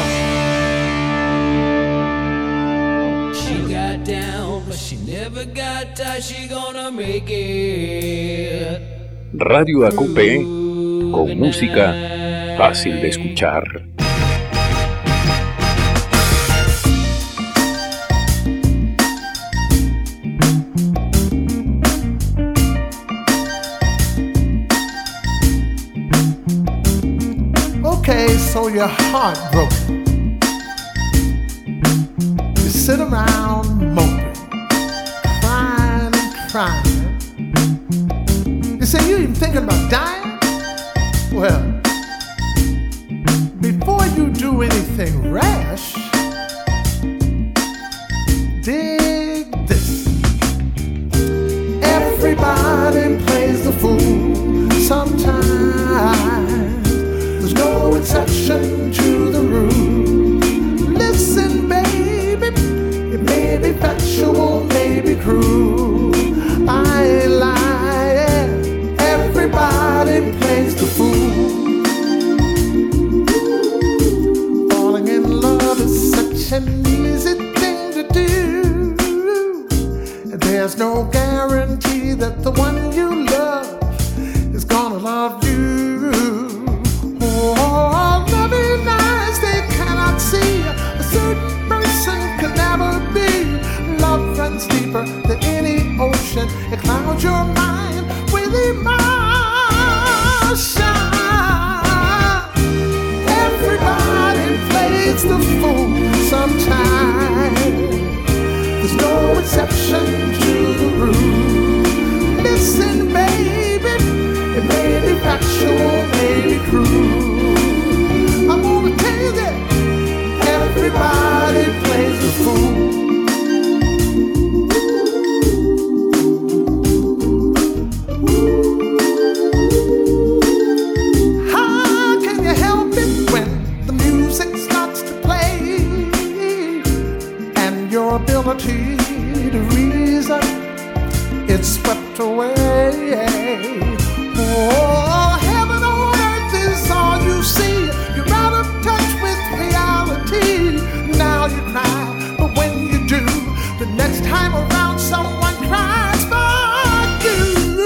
She got down, but she never got tired. She gonna make it. Radio A Q P, con música fácil de escuchar. Okay, so you're heartbroken. You sit around moping, crying and crying. You say you even thinking about dying? Well, before you do anything rash, dig this. Everybody plays the fool sometimes. There's no exception to the rule. Listen, baby, it may be factual, may be cruel. I ain't lying. Everybody plays the fool. Falling in love is such an easy thing to do. There's no guarantee that the one you love is gonna love you. Oh, loving eyes, they cannot see. A certain person can never be. Love runs deeper than any ocean. It clouds your mind with emotion. Everybody plays the fool sometimes. There's no exception to the rule. Listen, baby, it may be factual, may be cruel. I'm gonna tell you that everybody plays the fool. How can you help it when the music starts to play and your ability to reason it's swept away? Oh, heaven on earth is all you see. You're out of touch with reality. Now you cry, but when you do, the next time around someone cries for you.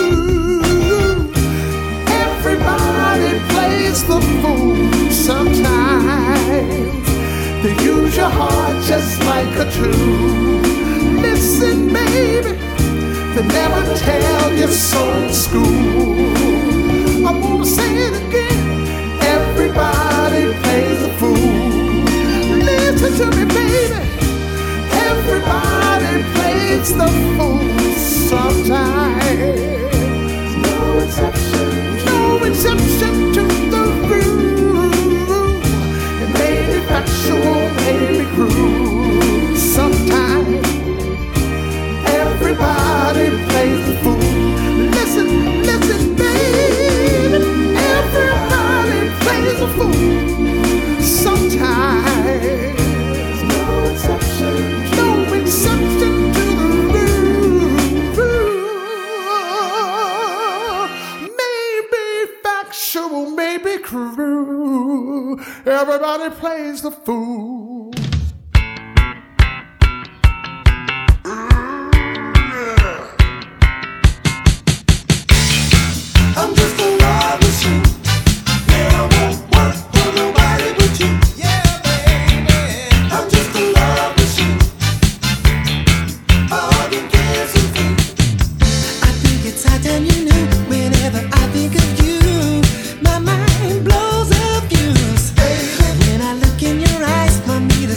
Everybody plays the fool sometimes. They use your heart just like a tool. Listen, baby, they never tell you so in school. I'm gonna say it again. Everybody plays the fool. Listen to me, baby. Everybody plays the fool sometimes. No exception, no exception to the rule. It may be factual, may be cruel. Sometimes everybody plays the fool. Listen, listen, baby. Everybody plays the fool. Sometimes. No exception. No exception to the rule. Maybe factual, maybe cruel. Everybody plays the fool. I'm just a love machine. Yeah, I won't work for nobody but you. Yeah, baby. I'm just a love machine. All you kiss and feet. I think it's high time you knew. Whenever I think of you, my mind blows up views. When I look in your eyes, my meter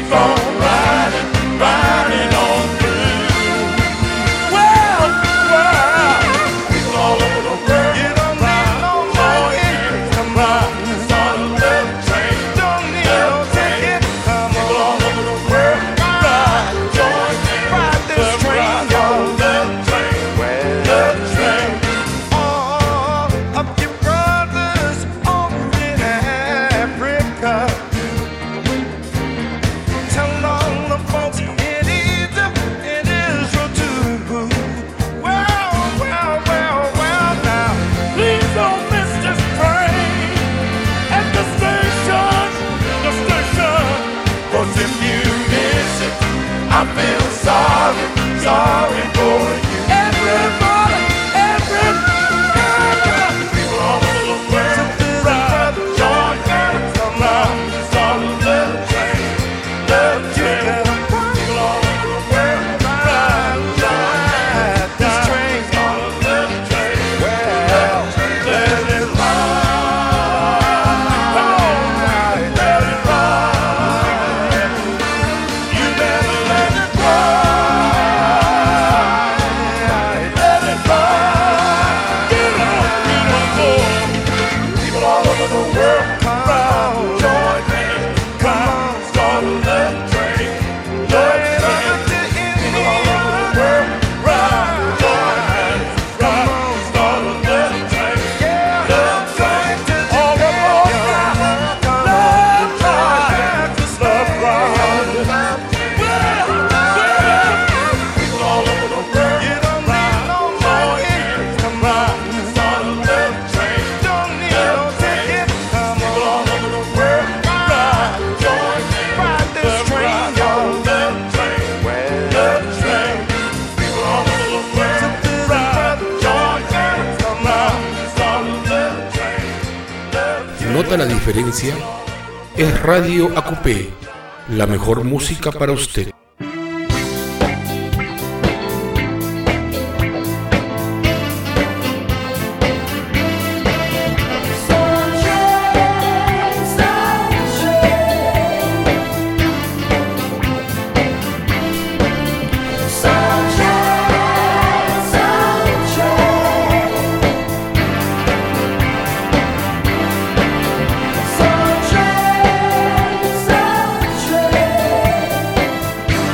keep on riding, riding on through. Well, well, people all over the world get on down on my ears. Come on, start a love train. Don't need no ticket. People all over the world ride, join me, ride this train, y'all. Love train, love train. All of your brothers over in Africa, tell all the folks in Egypt and Israel too. Well, well, well, well now, please don't miss this train at the station, the station. 'Cause if you miss it, I feel sorry, sorry for you. Everybody, everybody, people all over the world ride, join hands, come on, start a love train, love train. People all over the world ride, join hands, this train, start a love train. Well, let it ride, come on, let it ride. You better let it ride, let it ride. Get on, get on board. People all over the world come on, join hands, come on, start a love train, love train. People all over the world ride, join hands, come on, start a love train, love train. All the more now, love ride, love ride. Well, well, people all over the world get on down on my ears. Come on, start a love train. Don't need no ticket. People all over the world ride, join me, ride this train, y'all. Love train, love train. People all over the world ride, join hands, come on, start a love train, love train. ¿Nota la diferencia? Es Radio A Q P, la mejor música para usted. Sunshine, sunshine.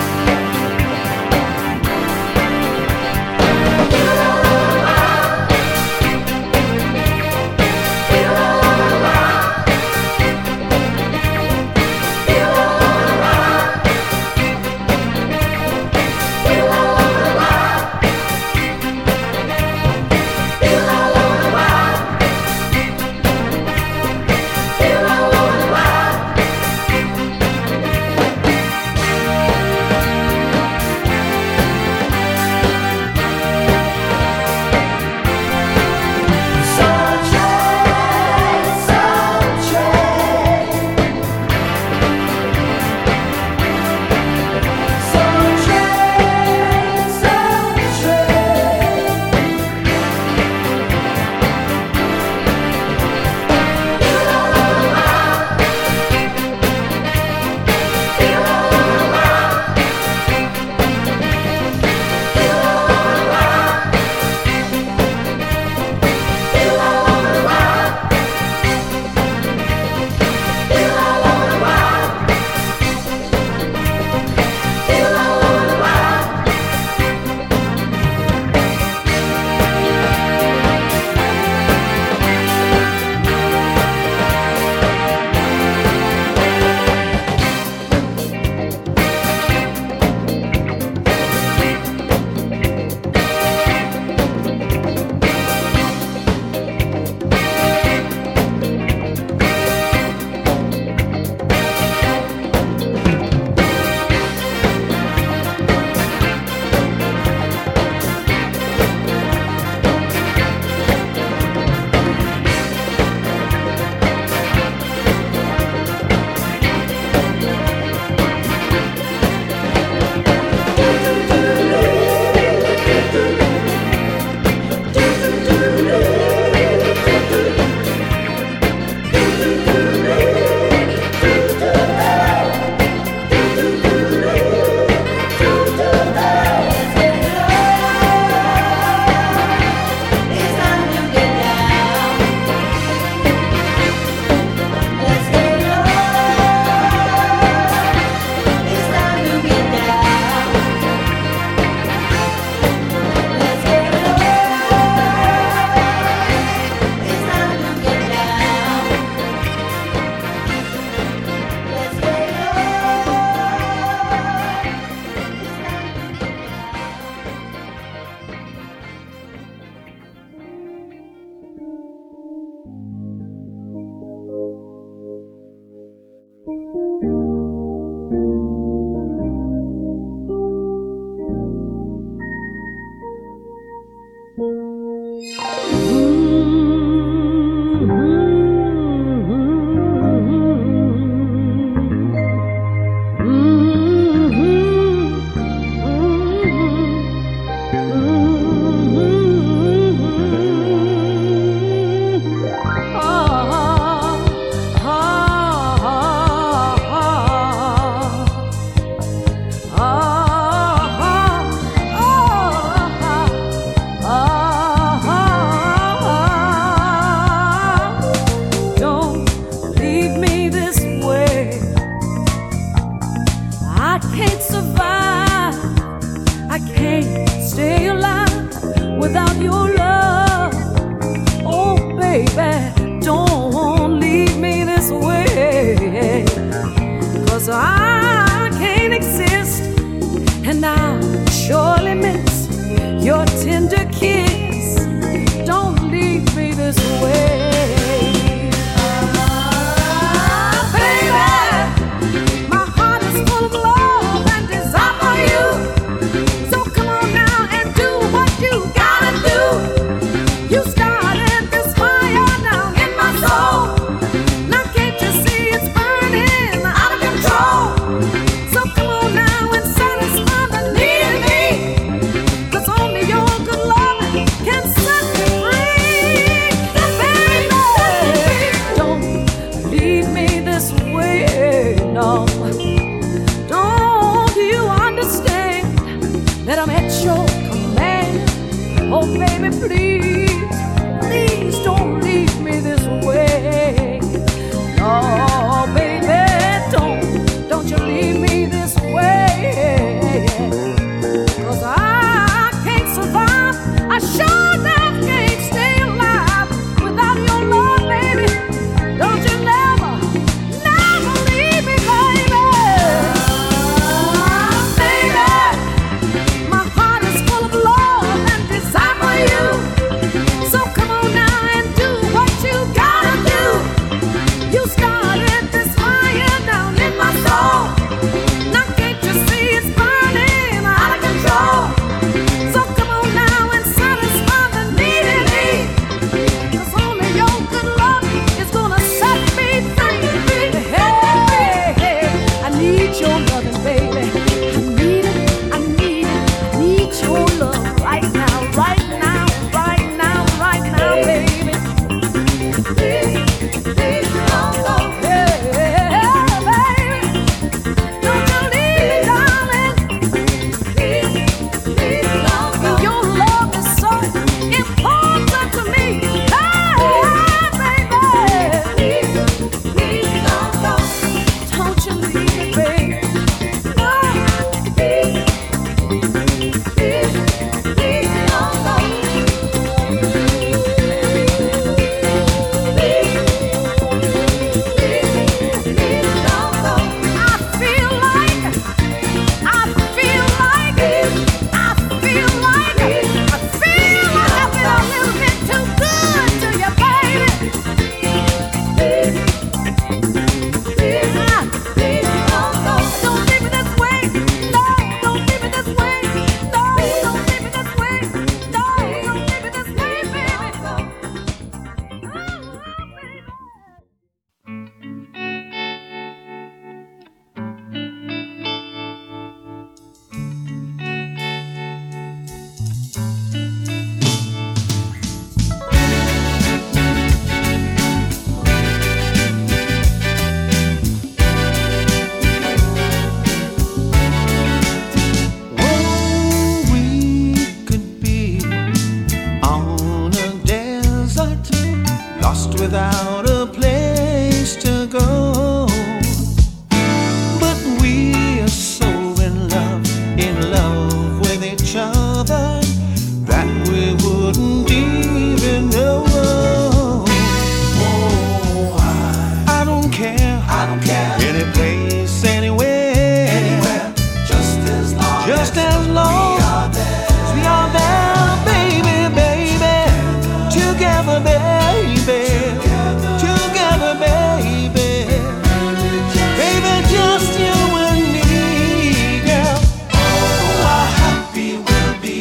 care. I don't care. Any place, anywhere. Anywhere. Just as long Just as, as long we are there. as we are there, baby, baby. Together, baby. Together, baby. Baby, just you and me, girl. Oh, how happy we'll be.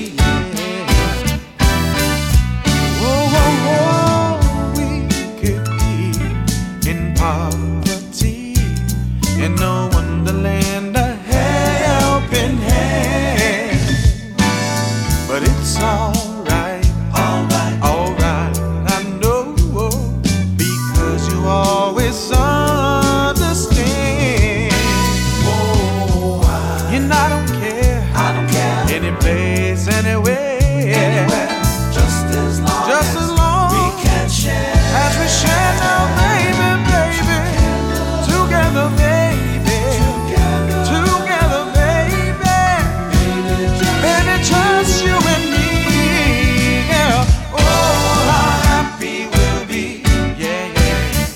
Oh, oh, oh, we could be in poverty, in no wonderland, a helping hand. But it's alright, Alright. alright, I know, because you always understand. Oh, I, And I don't care, I don't care. any place, anywhere. Anywhere. Just as long Just as as long we can share. as we share now, baby, baby. Together, baby. Together, baby. Baby, just you and me, girl. Oh, how happy we'll be. Yeah, yeah.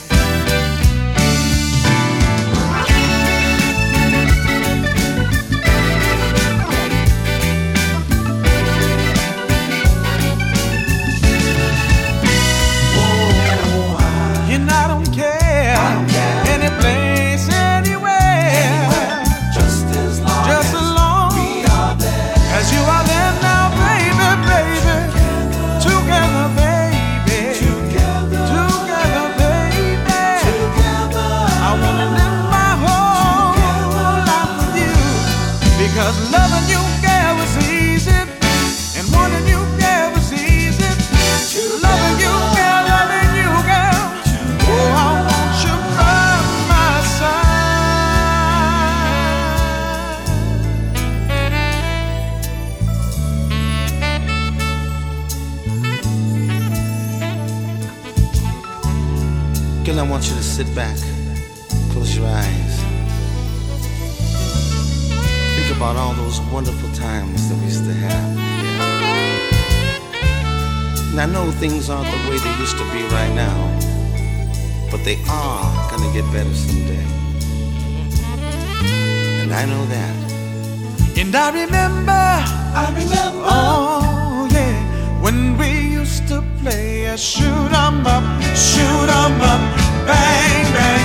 Oh, I, And I don't care. I don't care. Any place, anywhere. anywhere. Just as long Just as as long we are there. as you are there now, baby, baby. Together, baby. Together. Together, baby. Together. I wanna live my whole life with you, because loving you, girl, was easy, and wanting you, girl, was easy. Loving you, girl, loving you, girl. Oh, I want you by my side. Girl, I want you to sit back, close your eyes. Think about all those wonderful times that we used to have. And I know things aren't the way they used to be right now, but they are gonna get better someday. And I know that. And I remember, I remember. oh yeah, when we used to play a shoot 'em up, shoot 'em up, bang bang.